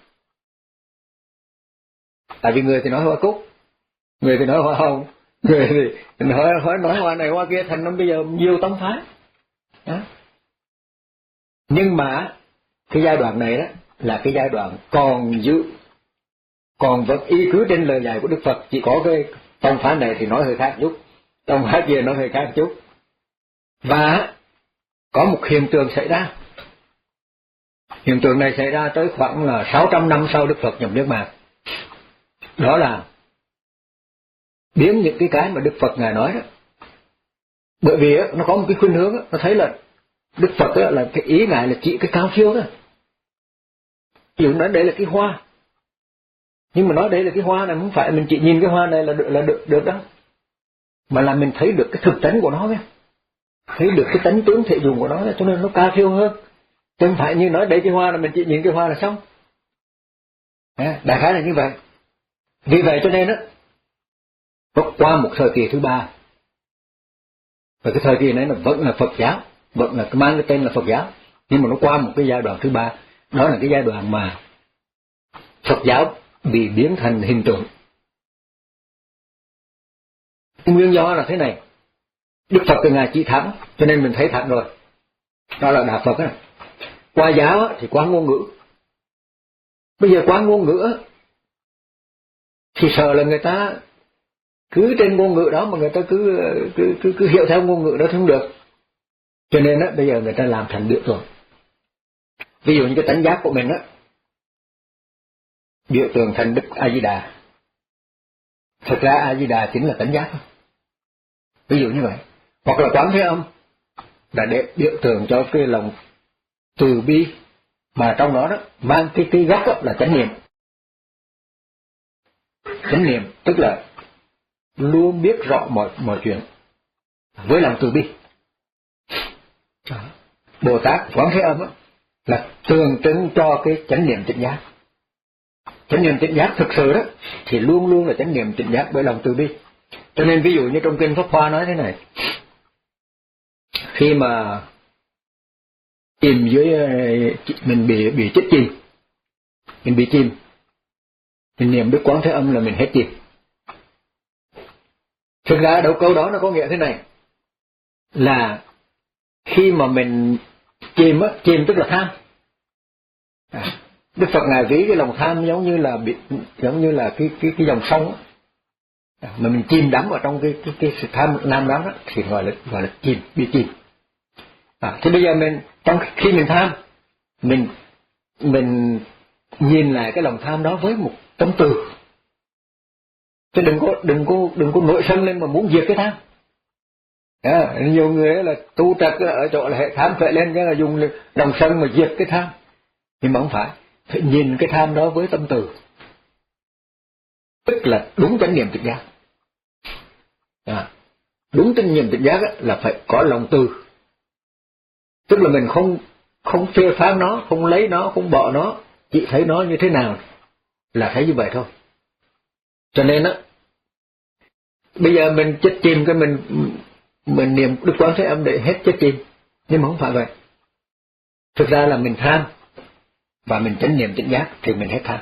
Tại vì người thì nói hoa cúc, người thì nói hoa hồng, người thì nói, nói, nói hoa này hoa kia, thành nó bây giờ nhiều tông phái. Đó. Nhưng mà cái giai đoạn này đó là cái giai đoạn còn giữ, còn vẫn y cứ trên lời dạy của Đức Phật. Chỉ có cái tông phái này thì nói hơi khác chút, tông phái kia nói hơi khác chút. Và có một hiện tượng xảy ra. Hiện tượng này xảy ra tới khoảng là sáu trăm năm sau Đức Phật nhập Niết Bàn. Đó là biến những cái cái mà Đức Phật Ngài nói đó. Bởi vì nó có một cái khuynh hướng, nó thấy là Đức Phật là cái ý Ngài là chỉ cái cao siêu đó. Ví dụ nói đây là cái hoa, nhưng mà nói đây là cái hoa này không phải mình chỉ nhìn cái hoa này là được, là được, được đó, mà là mình thấy được cái thực tánh của nó nhé, thấy được cái tánh tướng thể dùng của nó, cho nên nó cao siêu hơn. Chứ không phải như nói đây cái hoa là mình chỉ nhìn cái hoa là xong. À, đại khái là như vậy. Vì vậy cho nên đó, nó qua một thời kỳ thứ ba, và cái thời kỳ này nó vẫn là Phật giáo, vẫn là mang cái tên là Phật giáo, nhưng mà nó qua một cái giai đoạn thứ ba, đó là cái giai đoạn mà Phật giáo bị biến thành hình tượng. Nguyên do là thế này, Đức Phật từ Ngài chỉ thẳng, cho nên mình thấy thẳng rồi, đó là đạo Phật đó. Qua giáo thì qua ngôn ngữ. Bây giờ qua ngôn ngữ thì sợ là người ta cứ trên ngôn ngữ đó mà người ta cứ cứ cứ, cứ hiểu theo ngôn ngữ đó không được. Cho nên á bây giờ người ta làm thành biểu tượng. Ví dụ như cái tánh giác của mình á, biểu tượng thành Đức A Di Đà. Thực ra A Di Đà chính là tánh giác thôi. Ví dụ như vậy. Hoặc là Quán Thế Âm là để biểu tượng cho cái lòng từ bi, mà trong đó đó mang cái cái gốc đó là chánh niệm. Chánh niệm tức là luôn biết rõ mọi mọi chuyện với lòng từ bi. Bồ Tát Quán Thế Âm là tượng trưng cho cái chánh niệm tỉnh giác. Chánh niệm tỉnh giác thực sự đó thì luôn luôn là chánh niệm tỉnh giác với lòng từ bi. Cho nên ví dụ như trong kinh Pháp Hoa nói thế này, khi mà chìm dưới mình bị bị chết chìm, mình bị chìm, mình niệm Đức Quán Thế Âm là mình hết chìm. Thực ra đâu câu đó nó có nghĩa thế này, là khi mà mình chìm á, chìm tức là tham. À, Đức Phật ngài ví cái lòng tham giống như là bị, giống như là cái cái cái dòng sông á, à, mà mình chìm đắm ở trong cái cái cái sự tham nam đó, đó thì gọi là gọi là chìm, bị chìm. À, thì bây giờ mình trong khi mình tham, mình mình nhìn lại cái lòng tham đó với một tâm từ, chứ đừng có đừng có đừng có nổi sân lên mà muốn diệt cái tham. À, nhiều người là tu trật ở chỗ là hệ tham khởi lên cái là dùng lòng sân mà diệt cái tham, nhưng mà không phải, phải nhìn cái tham đó với tâm từ, tức là đúng chánh niệm tỉnh giác. À, đúng chánh niệm tỉnh giác là phải có lòng từ, tức là mình không không phê phán nó, không lấy nó, không bỏ nó, chỉ thấy nó như thế nào là thấy như vậy thôi. Cho nên á, bây giờ mình chết chìm cái mình mình niệm Đức Quán Thế Âm để hết chết chìm, nhưng mà không phải vậy. Thực ra là mình tham và mình chánh niệm tỉnh giác thì mình hết tham.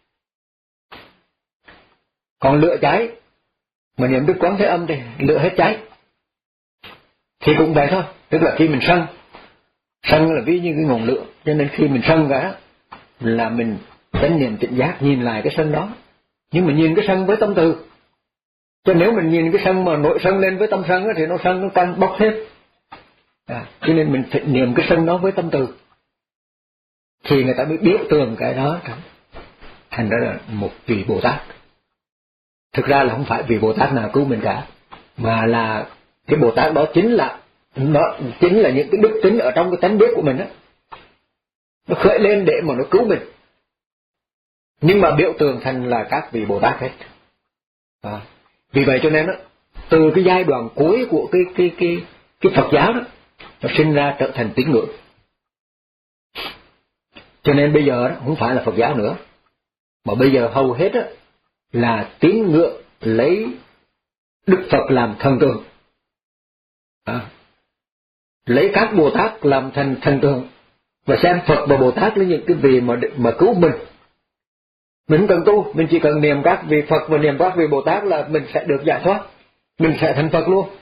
Còn lửa cháy mà niệm Đức Quán Thế Âm thì lửa hết cháy, thì cũng vậy thôi. Tức là khi mình sân, sân là ví như cái nguồn lửa, cho nên khi mình sân cả là mình chánh niệm tỉnh giác nhìn lại cái sân đó, nhưng mà nhìn cái sân với tâm từ. Cho nếu mình nhìn cái sân mà nổi sân lên với tâm sân thì nó sân nó càng bốc thêm. À, cho nên mình phải niệm cái sân đó với tâm từ, thì người ta mới biểu tượng cái đó thành ra là một vị Bồ Tát. Thực ra là không phải vị Bồ Tát nào cứu mình cả, mà là cái Bồ Tát đó chính là nó chính là những cái đức tính ở trong cái tánh biết của mình á, nó khởi lên để mà nó cứu mình, nhưng mà biểu tượng thành là các vị Bồ Tát hết. À, vì vậy cho nên á, từ cái giai đoạn cuối của cái cái cái cái Phật giáo đó, nó sinh ra trở thành tín ngưỡng. Cho nên bây giờ đó không phải là Phật giáo nữa, mà bây giờ hầu hết đó là tín ngưỡng lấy Đức Phật làm thần tượng, à, lấy các Bồ Tát làm thành thần tượng, và xem Phật và Bồ Tát là những cái vị mà mà cứu mình. Mình không cần tu, mình chỉ cần niệm các vị Phật và niệm các vị Bồ Tát là mình sẽ được giải thoát, mình sẽ thành Phật luôn.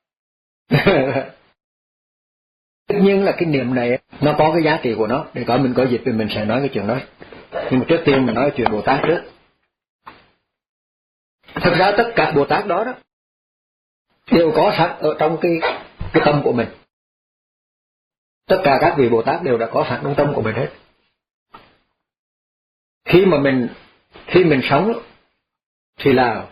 Tất nhiên là cái niệm này nó có cái giá trị của nó, để có mình có dịp thì mình sẽ nói cái chuyện đó. Nhưng mà trước tiên mình nói chuyện Bồ Tát trước. Thật ra tất cả Bồ Tát đó đó đều có sẵn ở trong cái cái tâm của mình. Tất cả các vị Bồ Tát đều đã có sẵn trong tâm của mình hết. Khi mà mình khi mình sống thì là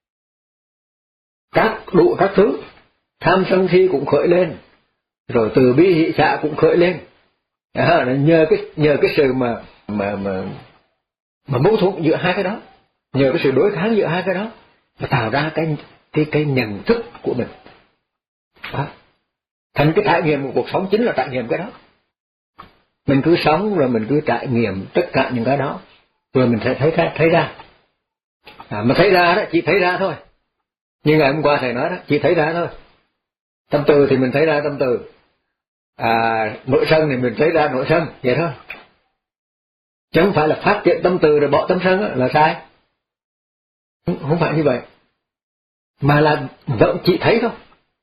các đủ các thứ, tham sân si cũng khởi lên, rồi từ bi hỷ xả cũng khởi lên. À, nhờ cái nhờ cái sự mà mà mà mà mâu thuẫn giữa hai cái đó, nhờ cái sự đối kháng giữa hai cái đó, mà tạo ra cái cái cái nhận thức của mình. À, thành cái trải nghiệm của cuộc sống chính là trải nghiệm cái đó. Mình cứ sống rồi mình cứ trải nghiệm tất cả những cái đó, rồi mình sẽ thấy ra thấy ra. À, mà thấy ra đó chỉ thấy ra thôi. Như ngày hôm qua thầy nói đó, chỉ thấy ra thôi. Tâm từ thì mình thấy ra tâm từ, à, nội sân thì mình thấy ra nội sân, vậy thôi. Chứ không phải là phát triển tâm từ rồi bỏ tâm sân đó, là sai. Không, không phải như vậy, mà là vẫn chỉ thấy thôi.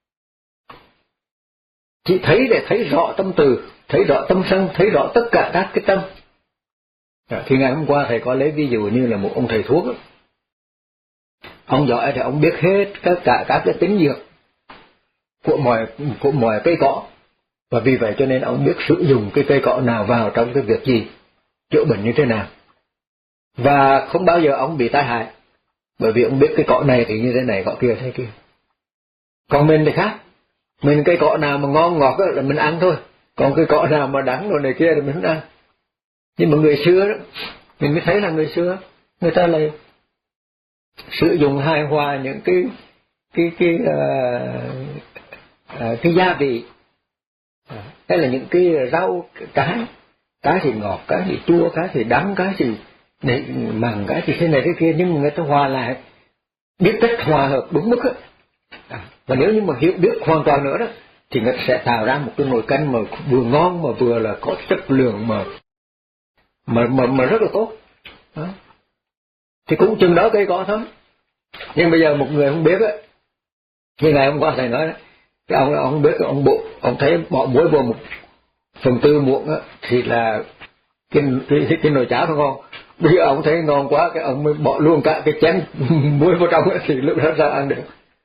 Chỉ thấy để thấy rõ tâm từ, thấy rõ tâm sân, thấy rõ tất cả các cái tâm. À, thì ngày hôm qua thầy có lấy ví dụ như là một ông thầy thuốc đó. Ông giỏi thì ông biết hết tất cả các cái tính dược của mọi của mọi cây cỏ, và vì vậy cho nên ông biết sử dụng cái cây cỏ nào vào trong cái việc gì, chữa bệnh như thế nào, và không bao giờ ông bị tai hại, bởi vì ông biết cái cỏ này thì như thế này, cỏ kia thế kia. Còn mình thì khác, mình cây cỏ nào mà ngon ngọt là mình ăn thôi, còn cây cỏ nào mà đắng rồi này kia thì mình không ăn. Nhưng mà người xưa đó, mình mới thấy là người xưa người ta lại sử dụng hài hòa những cái cái cái uh, uh, cái gia vị, hay là những cái rau cái cái thì ngọt, cái thì chua, cái thì đắng, cái thì mặn, cái thì thế này thế kia, nhưng mà người ta hòa lại, biết cách hòa hợp đúng mức á. À, và nếu như mà hiểu biết hoàn toàn nữa đó, thì người ta sẽ tạo ra một cái nồi canh mà vừa ngon mà vừa là có chất lượng mà mà mà, mà rất là tốt. Đó. Thì cũng chừng đó cây cỏ thôi. Nhưng bây giờ một người không biết á, như ngày hôm qua thầy nói đó, cái ông ông không biết, ông bộ ông thấy bỏ muối vô một phần tư muỗng á thì là cái cái, cái nồi cháo nó ngon. Bây giờ ông thấy ngon quá, cái ông mới bỏ luôn cả cái chén muối vào trong ấy, thì lúc đó sao ăn được.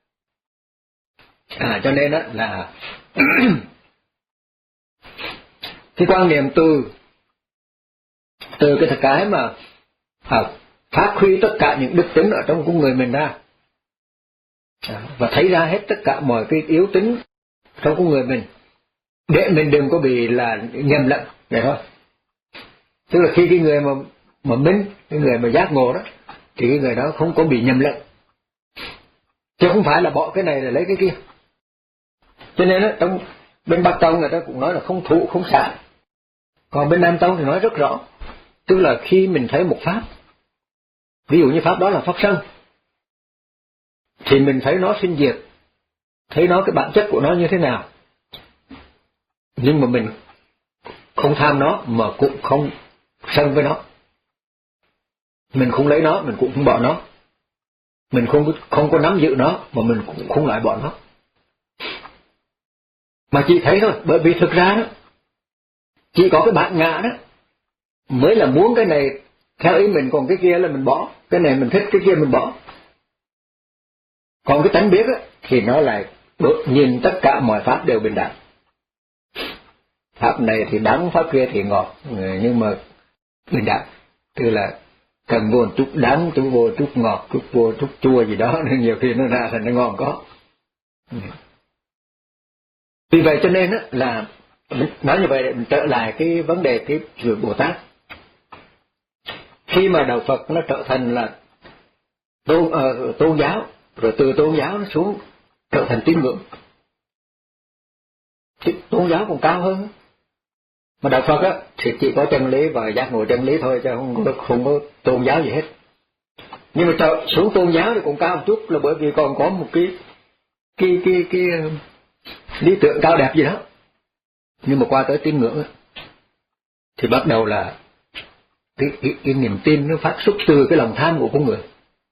À, cho nên đó là cái quan niệm từ từ cái thực cái mà à, phát huy tất cả những đức tính ở trong con người mình ra, à, và thấy ra hết tất cả mọi cái yếu tính trong con người mình, để mình đừng có bị là nhầm lẫn, vậy thôi. Tức là khi cái người mà mà minh, cái người mà giác ngộ đó, thì cái người đó không có bị nhầm lẫn, chứ không phải là bỏ cái này là lấy cái kia. Cho nên đó, trong bên Bắc Tông người ta cũng nói là không thụ không xả, còn bên Nam Tông thì nói rất rõ, tức là khi mình thấy một pháp, ví dụ như pháp đó là pháp sân, thì mình thấy nó sinh diệt, thấy nó cái bản chất của nó như thế nào, nhưng mà mình không tham nó mà cũng không sân với nó, mình không lấy nó, mình cũng không bỏ nó, mình không không có nắm giữ nó mà mình cũng không loại bỏ nó, mà chỉ thấy thôi. Bởi vì thực ra đó, chỉ có cái bản ngã đó mới là muốn cái này theo ý mình, còn cái kia là mình bỏ, cái này mình thích, cái kia mình bỏ. Còn cái tánh biết đó, thì nó lại nhìn tất cả mọi pháp đều bình đẳng. Pháp này thì đắng, pháp kia thì ngọt, nhưng mà bình đẳng. Tức là cần vô chút đắng, chút vô chút ngọt, chút vô chút chua gì đó, nên nhiều khi nó ra thành nó ngon có. Vì vậy cho nên là nói như vậy để mình trở lại cái vấn đề cái người Bồ Tát. Khi mà đạo Phật nó trở thành là tôn, uh, tôn giáo, rồi từ tôn giáo nó xuống trở thành tín ngưỡng, thì tôn giáo còn cao hơn. Mà đạo Phật á thì chỉ có chân lý và giác ngộ chân lý thôi, chứ không có, không có tôn giáo gì hết. Nhưng mà trở xuống tôn giáo thì cũng cao một chút, là bởi vì còn có một cái cái cái cái, cái lý tưởng cao đẹp gì đó. Nhưng mà qua tới tín ngưỡng á, thì bắt đầu là cái, cái, cái niềm tin nó phát xuất từ cái lòng tham của con người.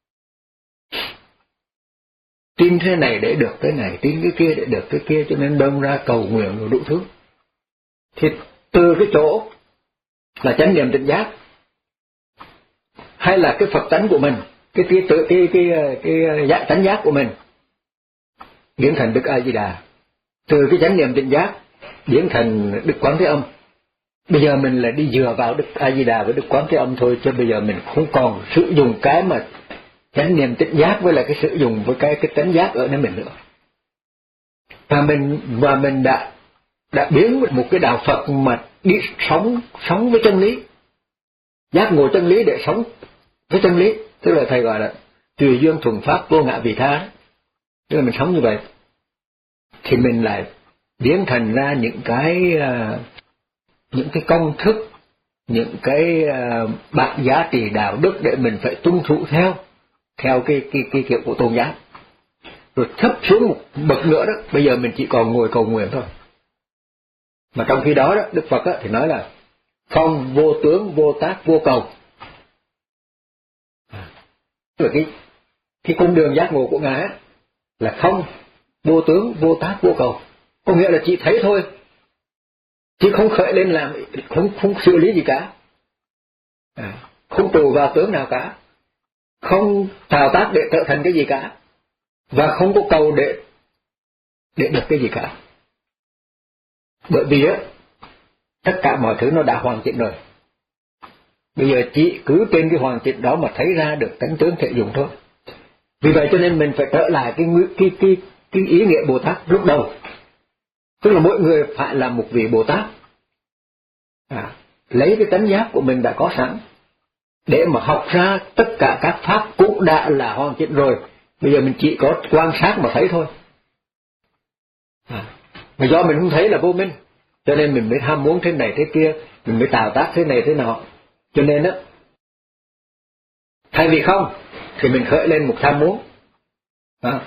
Tin thế này để được cái này, tin cái kia để được cái kia, cho nên đâm ra cầu nguyện rồi đủ thứ. Thì từ cái chỗ là chánh niệm tỉnh giác, hay là cái Phật tánh của mình, cái cái tự cái cái cái, cái tánh giác của mình biến thành Đức A Di Đà, từ cái chánh niệm tỉnh giác biến thành Đức Quán Thế Âm. Bây giờ mình là đi dựa vào Đức A Di Đà với Đức Quán Thế Âm thôi, chứ bây giờ mình không còn sử dụng cái mà chánh niệm tỉnh giác với lại cái sử dụng với cái cái tánh giác ở nơi mình nữa. Và mình và mình đã đã biến một cái đạo Phật mà đi sống sống với chân lý, giác ngộ chân lý để sống với chân lý, tức là thầy gọi là tùy duyên thuần pháp vô ngã vị tha. Tức là mình sống như vậy thì mình lại biến thành ra những cái uh, những cái công thức, những cái uh, bản giá trị đạo đức để mình phải tuân thủ theo theo cái cái cái kiểu của tôn giáo. Rồi thấp xuống một bậc nữa đó, bây giờ mình chỉ còn ngồi cầu nguyện thôi. Mà trong khi đó, đó Đức Phật đó, thì nói là không vô tướng, vô tác, vô cầu. Tức là cái cái con đường giác ngộ của Ngài là không vô tướng, vô tác, vô cầu. Có nghĩa là chỉ thấy thôi, chứ không khởi lên làm, không không xử lý gì cả, à, không trụ vào tướng nào cả, không thao tác để trở thành cái gì cả, và không có cầu để để được cái gì cả. Bởi vì á, tất cả mọi thứ nó đã hoàn chỉnh rồi. Bây giờ chỉ cứ trên cái hoàn chỉnh đó mà thấy ra được tánh tướng thể dụng thôi. Vì vậy cho nên mình phải trở lại cái cái cái cái ý nghĩa Bồ Tát lúc đầu. Tức là mỗi người phải là một vị Bồ Tát, à, lấy cái tánh giác của mình đã có sẵn, để mà học ra tất cả các pháp cũng đã là hoàn chỉnh rồi. Bây giờ mình chỉ có quan sát mà thấy thôi. À, mà do mình không thấy là vô minh, cho nên mình mới ham muốn thế này thế kia, mình mới tạo tác thế này thế nọ. Cho nên á, thay vì không thì mình khởi lên một tham muốn. À,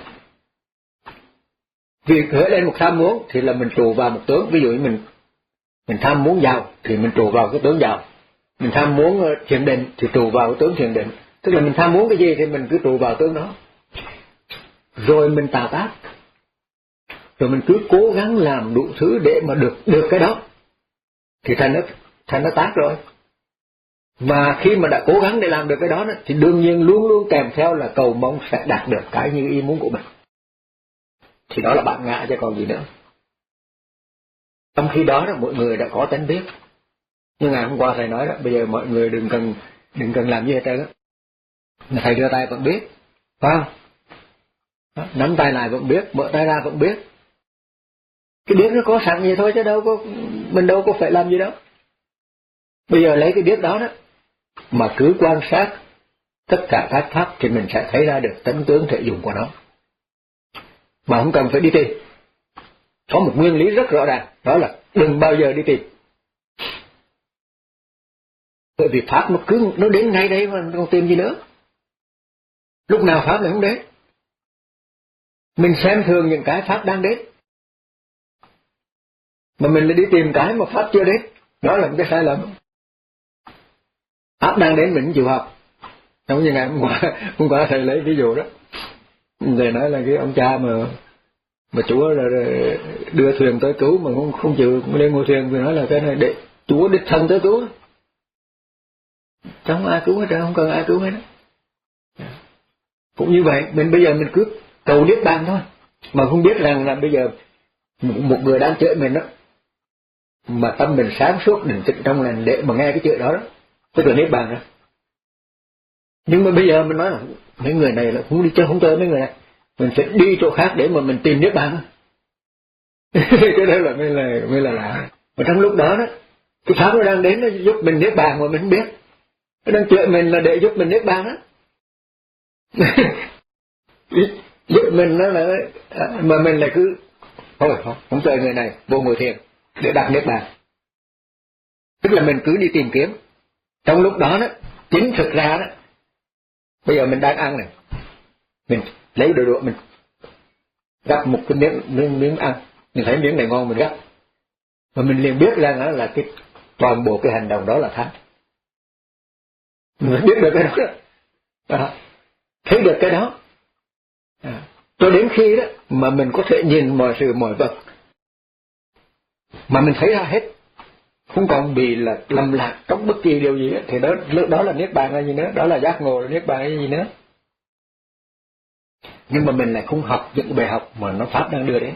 vì khởi lên một tham muốn thì là mình trụ vào một tướng. Ví dụ như mình mình tham muốn giàu thì mình trụ vào cái tướng giàu. Mình tham muốn thiền định thì trụ vào cái tướng thiền định. Tức là mình tham muốn cái gì thì mình cứ trụ vào tướng đó. Rồi mình tạo tác. Rồi mình cứ cố gắng làm đủ thứ để mà được được cái đó. Thì thành nó thành nó tác rồi. Mà khi mà đã cố gắng để làm được cái đó, đó thì đương nhiên luôn luôn kèm theo là cầu mong sẽ đạt được cái như ý muốn của mình. Thì đó là bản ngã chứ còn gì nữa. Trong khi đó, đó mọi người đã có tánh biết. Nhưng ngày hôm qua thầy nói đó, bây giờ mọi người đừng cần đừng cần làm gì hết trơn á. Thầy đưa tay vẫn biết, phải không? Đó, nắm tay lại vẫn biết, mở tay ra vẫn biết. Cái biết nó có sẵn vậy thôi chứ đâu có mình đâu có phải làm gì đâu. Bây giờ lấy cái biết đó đó mà cứ quan sát tất cả các pháp thì mình sẽ thấy ra được tánh tướng thể dụng của nó. Mà không cần phải đi tìm. Có một nguyên lý rất rõ ràng, đó là đừng bao giờ đi tìm. Bởi vì pháp nó cứ nó đến ngay đây mà không tìm gì nữa. Lúc nào pháp này không đến. Mình xem thường những cái pháp đang đến, mà mình lại đi tìm cái mà pháp chưa đến. Đó là một cái sai lầm. Pháp đang đến mình không chịu học. Giống như ngày hôm qua, hôm qua thầy lấy ví dụ đó. Thầy nói là cái ông cha mà mà Chúa là đưa thuyền tới cứu mà không không chịu lên ngôi thuyền, vì nói là cái này để Chúa đích thân tới cứu. Chẳng ai cứu hết trơn, không cần ai cứu hết. Cũng như vậy, mình bây giờ mình cứ cầu niết bàn thôi, mà không biết rằng là bây giờ một người đang chửi mình đó, mà tâm mình sáng suốt định tĩnh trong lành để mà nghe cái chửi đó đó, tức là niết bàn đó. Nhưng mà bây giờ mình nói là mấy người này là không đi chơi không chơi mấy người này, mình sẽ đi chỗ khác để mà mình tìm niết bàn. Cái đó là mới là mới là lạ. Mà trong lúc đó đó, cái pháp nó đang đến nó giúp mình niết bàn mà mình không biết. Nó đang chửi mình là để giúp mình niết bàn đó. Giúp mình nó là mà mình lại cứ thôi không, không chơi người này, vô ngồi thiền để đặt niết bàn. Tức là mình cứ đi tìm kiếm. Trong lúc đó đó, chính thực ra đó, bây giờ mình đang ăn này, mình lấy đồ đồ mình gắp một cái miếng miếng, miếng ăn, mình thấy miếng này ngon mình gắp, mà mình liền biết rằng là, là cái toàn bộ cái hành động đó là tham. Mình biết được cái đó, đó. À, thấy được cái đó, à, cho đến khi đó mà mình có thể nhìn mọi sự mọi vật mà mình thấy ra hết, không còn bị là lầm lạc trong bất kỳ điều gì ấy, thì đó lúc đó là niết bàn là gì nữa, đó là giác ngộ, là niết bàn là gì nữa. Nhưng mà mình lại không học những bài học mà nó pháp đang đưa đến.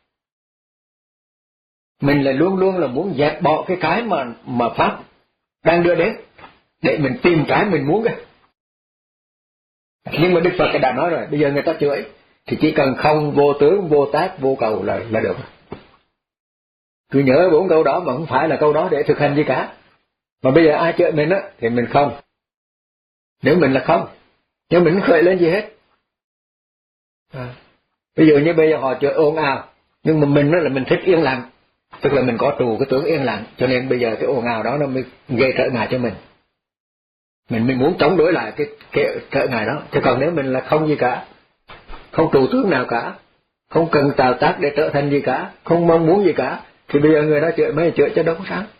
Mình lại luôn luôn là muốn dẹp bỏ cái cái mà mà pháp đang đưa đến để mình tìm cái mình muốn kìa. Nhưng mà Đức Phật đã nói rồi, bây giờ người ta chửi thì chỉ cần không vô tướng, vô tác, vô cầu là là được. Cứ nhớ bốn câu đó mà không phải là câu đó để thực hành gì cả. Mà bây giờ ai chửi mình á thì mình không. Nếu mình là không, nếu mình không khởi lên gì hết. À, ví dụ như bây giờ họ chửi ồn ào, nhưng mà mình đó là mình thích yên lặng, tức là mình có trụ cái tướng yên lặng, cho nên bây giờ cái ồn ào đó nó mới gây trở ngại cho mình. Mình mình muốn chống đối lại cái, cái trở ngại đó. Chứ còn nếu mình là không gì cả, không trụ tướng nào cả, không cần tạo tác để trở thành gì cả, không mong muốn gì cả, thì bây giờ người đó chửi mấy chửi cho đâu có sao.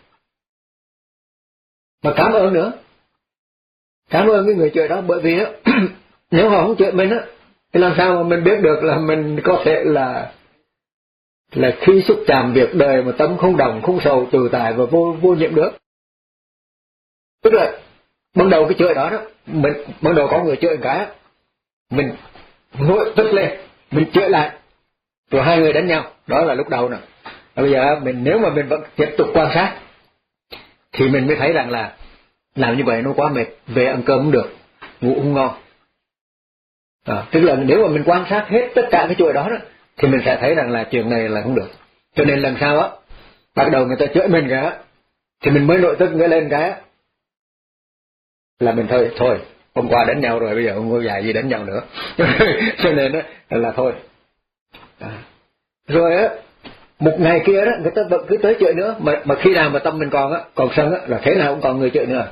Mà cảm ơn nữa, cảm ơn cái người chửi đó, bởi vì đó, nếu họ không chửi mình á, thì làm sao mà mình biết được là mình có thể là là khi xúc chạm việc đời mà tâm không đồng, không sầu, tự tại và vô vô nhiễm được. Tức là ban đầu cái chửi đó đó, mình ban đầu có người chửi cái, mình nổi tức lên, mình chửi lại, rồi hai người đánh nhau, đó là lúc đầu nè. Bây giờ mình nếu mà mình vẫn tiếp tục quan sát, thì mình mới thấy rằng là làm như vậy nó quá mệt, về ăn cơm không được, ngủ không ngon. À, tức là nếu mà mình quan sát hết tất cả cái chuỗi đó, đó thì mình sẽ thấy rằng là chuyện này là không được. Cho nên lần sau á, bắt đầu người ta chửi mình cả, thì mình mới nội tức người lên cái, là mình thôi thôi hôm qua đánh nhau rồi, bây giờ không có dài gì đánh nhau nữa. Cho nên đó là thôi. À. Rồi á, một ngày kia đó người ta vẫn cứ tới chửi nữa, mà mà khi nào mà tâm mình còn á, còn sân á, là thế nào cũng còn người chửi nữa.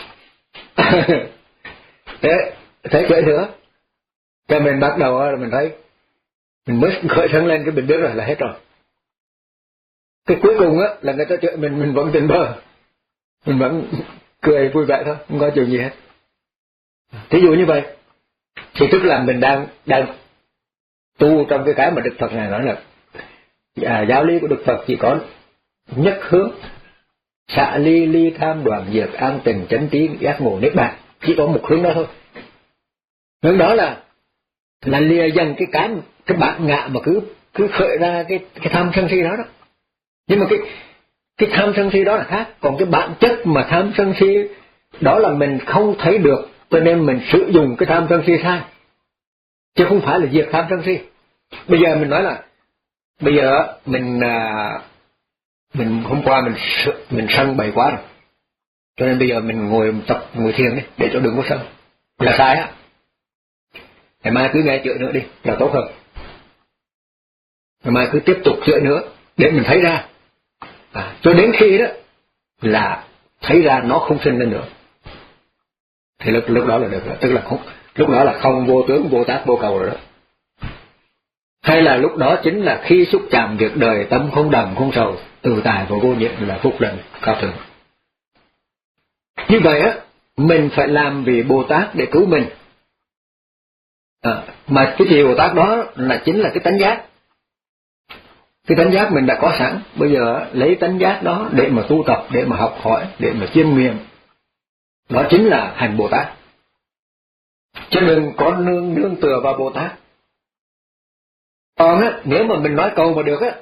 thế thế chửi nữa, cho mình bắt đầu á, là mình thấy mình mới khởi sân lên, cái mình biết rồi là hết rồi. Cái cuối cùng á là người ta chửi mình, mình vẫn tỉnh bơ, mình vẫn cười vui vẻ thôi, không có chuyện gì hết. Thí dụ như vậy thì tức là mình đang đang tu trong cái cái mà Đức Phật này nói là à, giáo lý của Đức Phật chỉ có nhất hướng: xả ly ly tham đoạn diệt an tình chánh trí giác ngộ niết bàn, chỉ có một hướng đó thôi. Hướng đó là là lìa dần cái cái cái bản ngã mà cứ cứ khởi ra cái cái tham sân si đó đó. Nhưng mà cái cái tham sân si đó là khác, còn cái bản chất mà tham sân si đó là mình không thấy được, cho nên mình sử dụng cái tham sân si sai, chứ không phải là diệt tham sân si. Bây giờ mình nói là bây giờ mình à, mình hôm qua mình mình sân bậy quá rồi, cho nên bây giờ mình ngồi tập ngồi thiền đi để cho đừng có sân, là sai á. Ngày mai cứ nghe chữa nữa đi là tốt hơn. Ngày mai cứ tiếp tục chữa nữa để mình thấy ra, à, cho đến khi đó là thấy ra nó không sinh lên nữa, thì lúc lúc đó là được rồi, tức là không, lúc đó là không vô tướng vô tác vô cầu rồi đó. Hay là lúc đó chính là khi xúc chạm việc đời, tâm không đầm không sầu, tự tại và vô nhiễm, là phúc lành cao thượng. Như vậy á, mình phải làm vì Bồ Tát để cứu mình. À, mà cái gì Bồ Tát đó là chính là cái tánh giác. Cái tánh giác mình đã có sẵn, bây giờ lấy tánh giác đó để mà tu tập, để mà học hỏi, để mà chiêm nghiệm. Đó chính là hành Bồ Tát. Chứ đừng có nương nương tựa vào Bồ Tát. Còn á, nếu mà mình nói câu mà được á,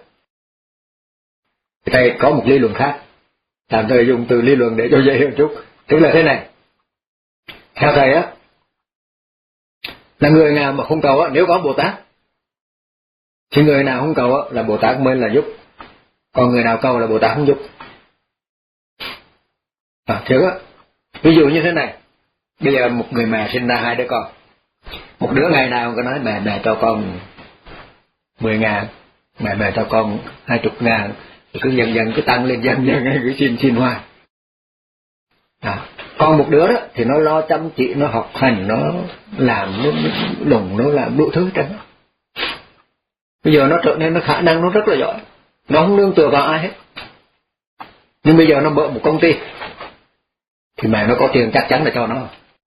thầy có một lý luận khác, làm thầy dùng từ lý luận để cho dễ hiểu chút. Tức là thế này, theo thầy á, là người nào mà không cầu á, nếu có Bồ Tát, thì người nào không cầu á, là Bồ Tát mới là giúp. Còn người nào cầu là Bồ Tát không giúp. À, thiệt á. Ví dụ như thế này, bây giờ một người mẹ sinh ra hai đứa con, một đứa ngày nào có nói mẹ mẹ cho con mười ngàn, mẹ mẹ cho con hai chục ngàn, cứ dần dần cứ tăng lên dần dần, cứ xin xin hoài. À, còn một đứa đó thì nó lo chăm chỉ, nó học hành, nó làm, nó lùng, nó làm đủ thứ trên đó. Bây giờ nó trở nên nó khả năng nó rất là giỏi, nó không nương tựa vào ai hết. Nhưng bây giờ nó mở một công ty, thì mẹ nó có tiền chắc chắn là cho nó.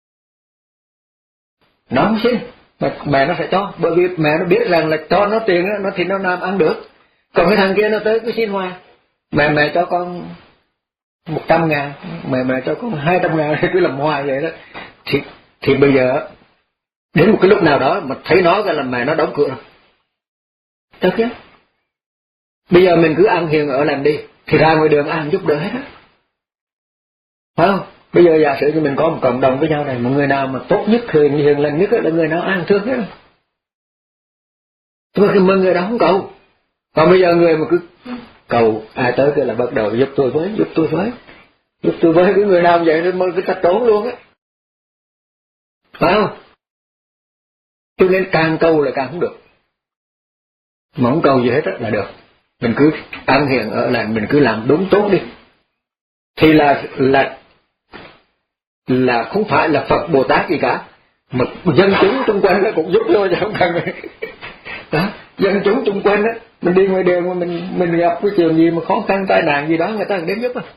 Nó không xin, mà mẹ nó phải cho, bởi vì mẹ nó biết rằng là cho nó tiền đó, nó thì nó làm ăn được. Còn cái thằng kia nó tới cứ xin hoài, mẹ mẹ cho con một trăm ngàn, mẹ mẹ cho con hai trăm ngàn, cứ làm hoài vậy đó. Thì thì bây giờ đến một cái lúc nào đó mà thấy nó cái là mẹ nó đóng cửa rồi. Được chứ? Bây giờ mình cứ ăn hiền ở lành đi, thì ra ngoài đường ăn giúp đỡ hết á. Phải không? Bây giờ giả sử như mình có một cộng đồng với nhau này, một người nào mà tốt nhất, hiền hiền lành nhất là người nào ăn thương hết. Nhưng mà cái người đó không cầu. Còn bây giờ người mà cứ cầu, ai tới cái là bắt đầu giúp tôi với, giúp tôi với, giúp tôi với, cái người nào vậy nó mới cái tắt trốn luôn á. Phải không? Cho nên càng cầu là càng không được. Mà không cầu gì hết là được. Mình cứ ăn hiền ở lành, mình cứ làm đúng tốt đi. Thì là là là không phải là Phật Bồ Tát gì cả, mà dân chúng xung quanh nó cũng giúp thôi chứ không cần. Đó, dân chúng xung quanh á, mình đi ngoài đường mà mình mình gặp cái chuyện gì mà khó khăn tai nạn gì đó, người ta đến giúp á.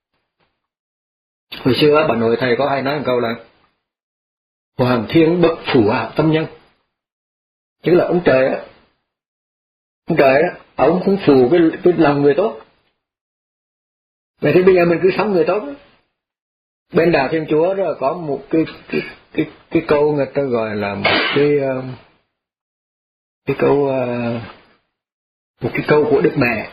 Hồi xưa bà nội thầy có hay nói một câu là Hoàng thiên bậc phù hộ tâm nhân, tức là ông trời á, ông trời á, ông cũng phù cái cái lòng người tốt. Vậy thì bây giờ mình cứ sống người tốt đó. Bên Đạo Thiên Chúa đó có một cái cái cái cái câu người ta gọi là một cái cái câu một cái câu của Đức Mẹ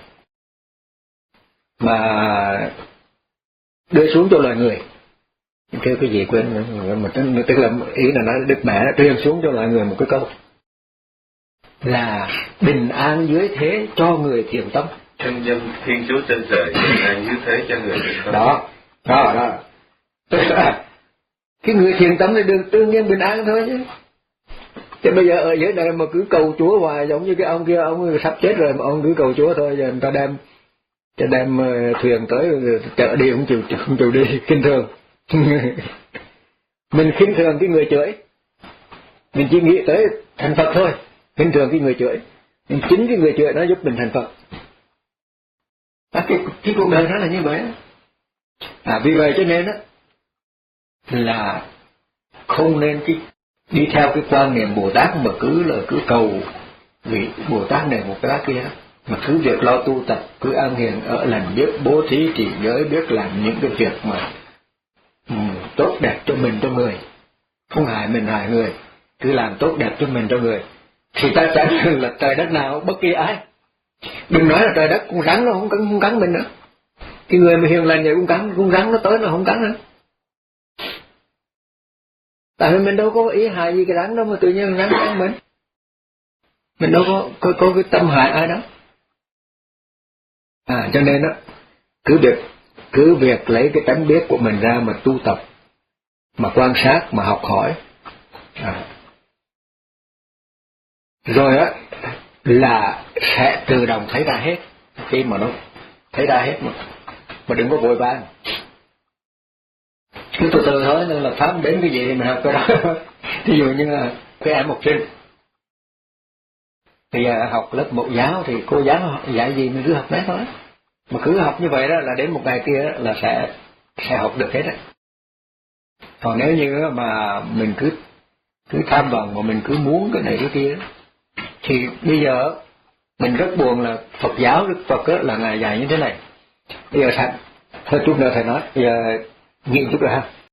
mà đưa xuống cho loài người. Kêu cái gì quên rồi, mà tức là ý là nói Đức Mẹ đã truyền xuống cho loài người một cái câu là bình an dưới thế cho người thiện tâm. Nhân dân Thiên Chúa trên trời bình an dưới thế cho người thiện tâm. Đó, đó, đó. Tức là Cái người thiện tâm thì được tự nhiên bình an thôi chứ. Chứ bây giờ ở dưới này mà cứ cầu Chúa hoài, giống như cái ông kia, ông sắp chết rồi mà ông cứ cầu Chúa thôi, giờ người ta đem cho đem thuyền tới chợ đi cũng chịu không chịu đi, kinh thường. Mình khinh thường cái người chửi, mình chỉ nghĩ tới thành Phật thôi, khinh thường cái người chửi. Nhưng chính cái người chửi nó giúp mình thành Phật. À, cái, cái cuộc đời nó là như vậy. À, vì vậy cho nên á là không nên cái đi theo cái quan niệm Bồ Tát mà cứ là cứ cầu vị Bồ Tát này một cái kia, mà cứ việc lo tu tập, cứ an hiền ở lành, biết bố thí trì giới, biết làm những cái việc mà um, tốt đẹp cho mình cho người, không hại mình hại người, cứ làm tốt đẹp cho mình cho người, thì ta chẳng là trời đất nào bất kỳ ai. Đừng nói là trời đất, con rắn nó không cắn không cắn mình nữa. Cái người mà hiền lành vậy cũng cắn, con rắn nó tới nó không cắn nữa. Tại vì mình đâu có ý hại gì cái rắn đâu mà tự nhiên rắn cắn mình. Mình đâu có có, có cái tâm hại ai đó. À cho nên đó, cứ việc cứ việc lấy cái tánh biết của mình ra mà tu tập, mà quan sát, mà học hỏi. À. Rồi á là sẽ tự động thấy ra hết, khi mà nó thấy ra hết mà, mà đừng có vội vàng. Cứ từ từ thôi, nên là pháp đến cái gì thì mình học cái đó. Ví dụ như là cái em học sinh thì học lớp mẫu giáo thì cô giáo dạy gì mình cứ học đấy thôi. Mà cứ học như vậy đó là đến một ngày kia là sẽ sẽ học được hết đấy. Còn nếu như mà mình cứ cứ tham vọng mà mình cứ muốn cái này cái kia thì bây giờ mình rất buồn là Phật giáo Đức Phật là ngài dạy như thế này. Bây giờ thầy, thôi chút nữa thầy nói, bây giờ nghiện chút rồi ha.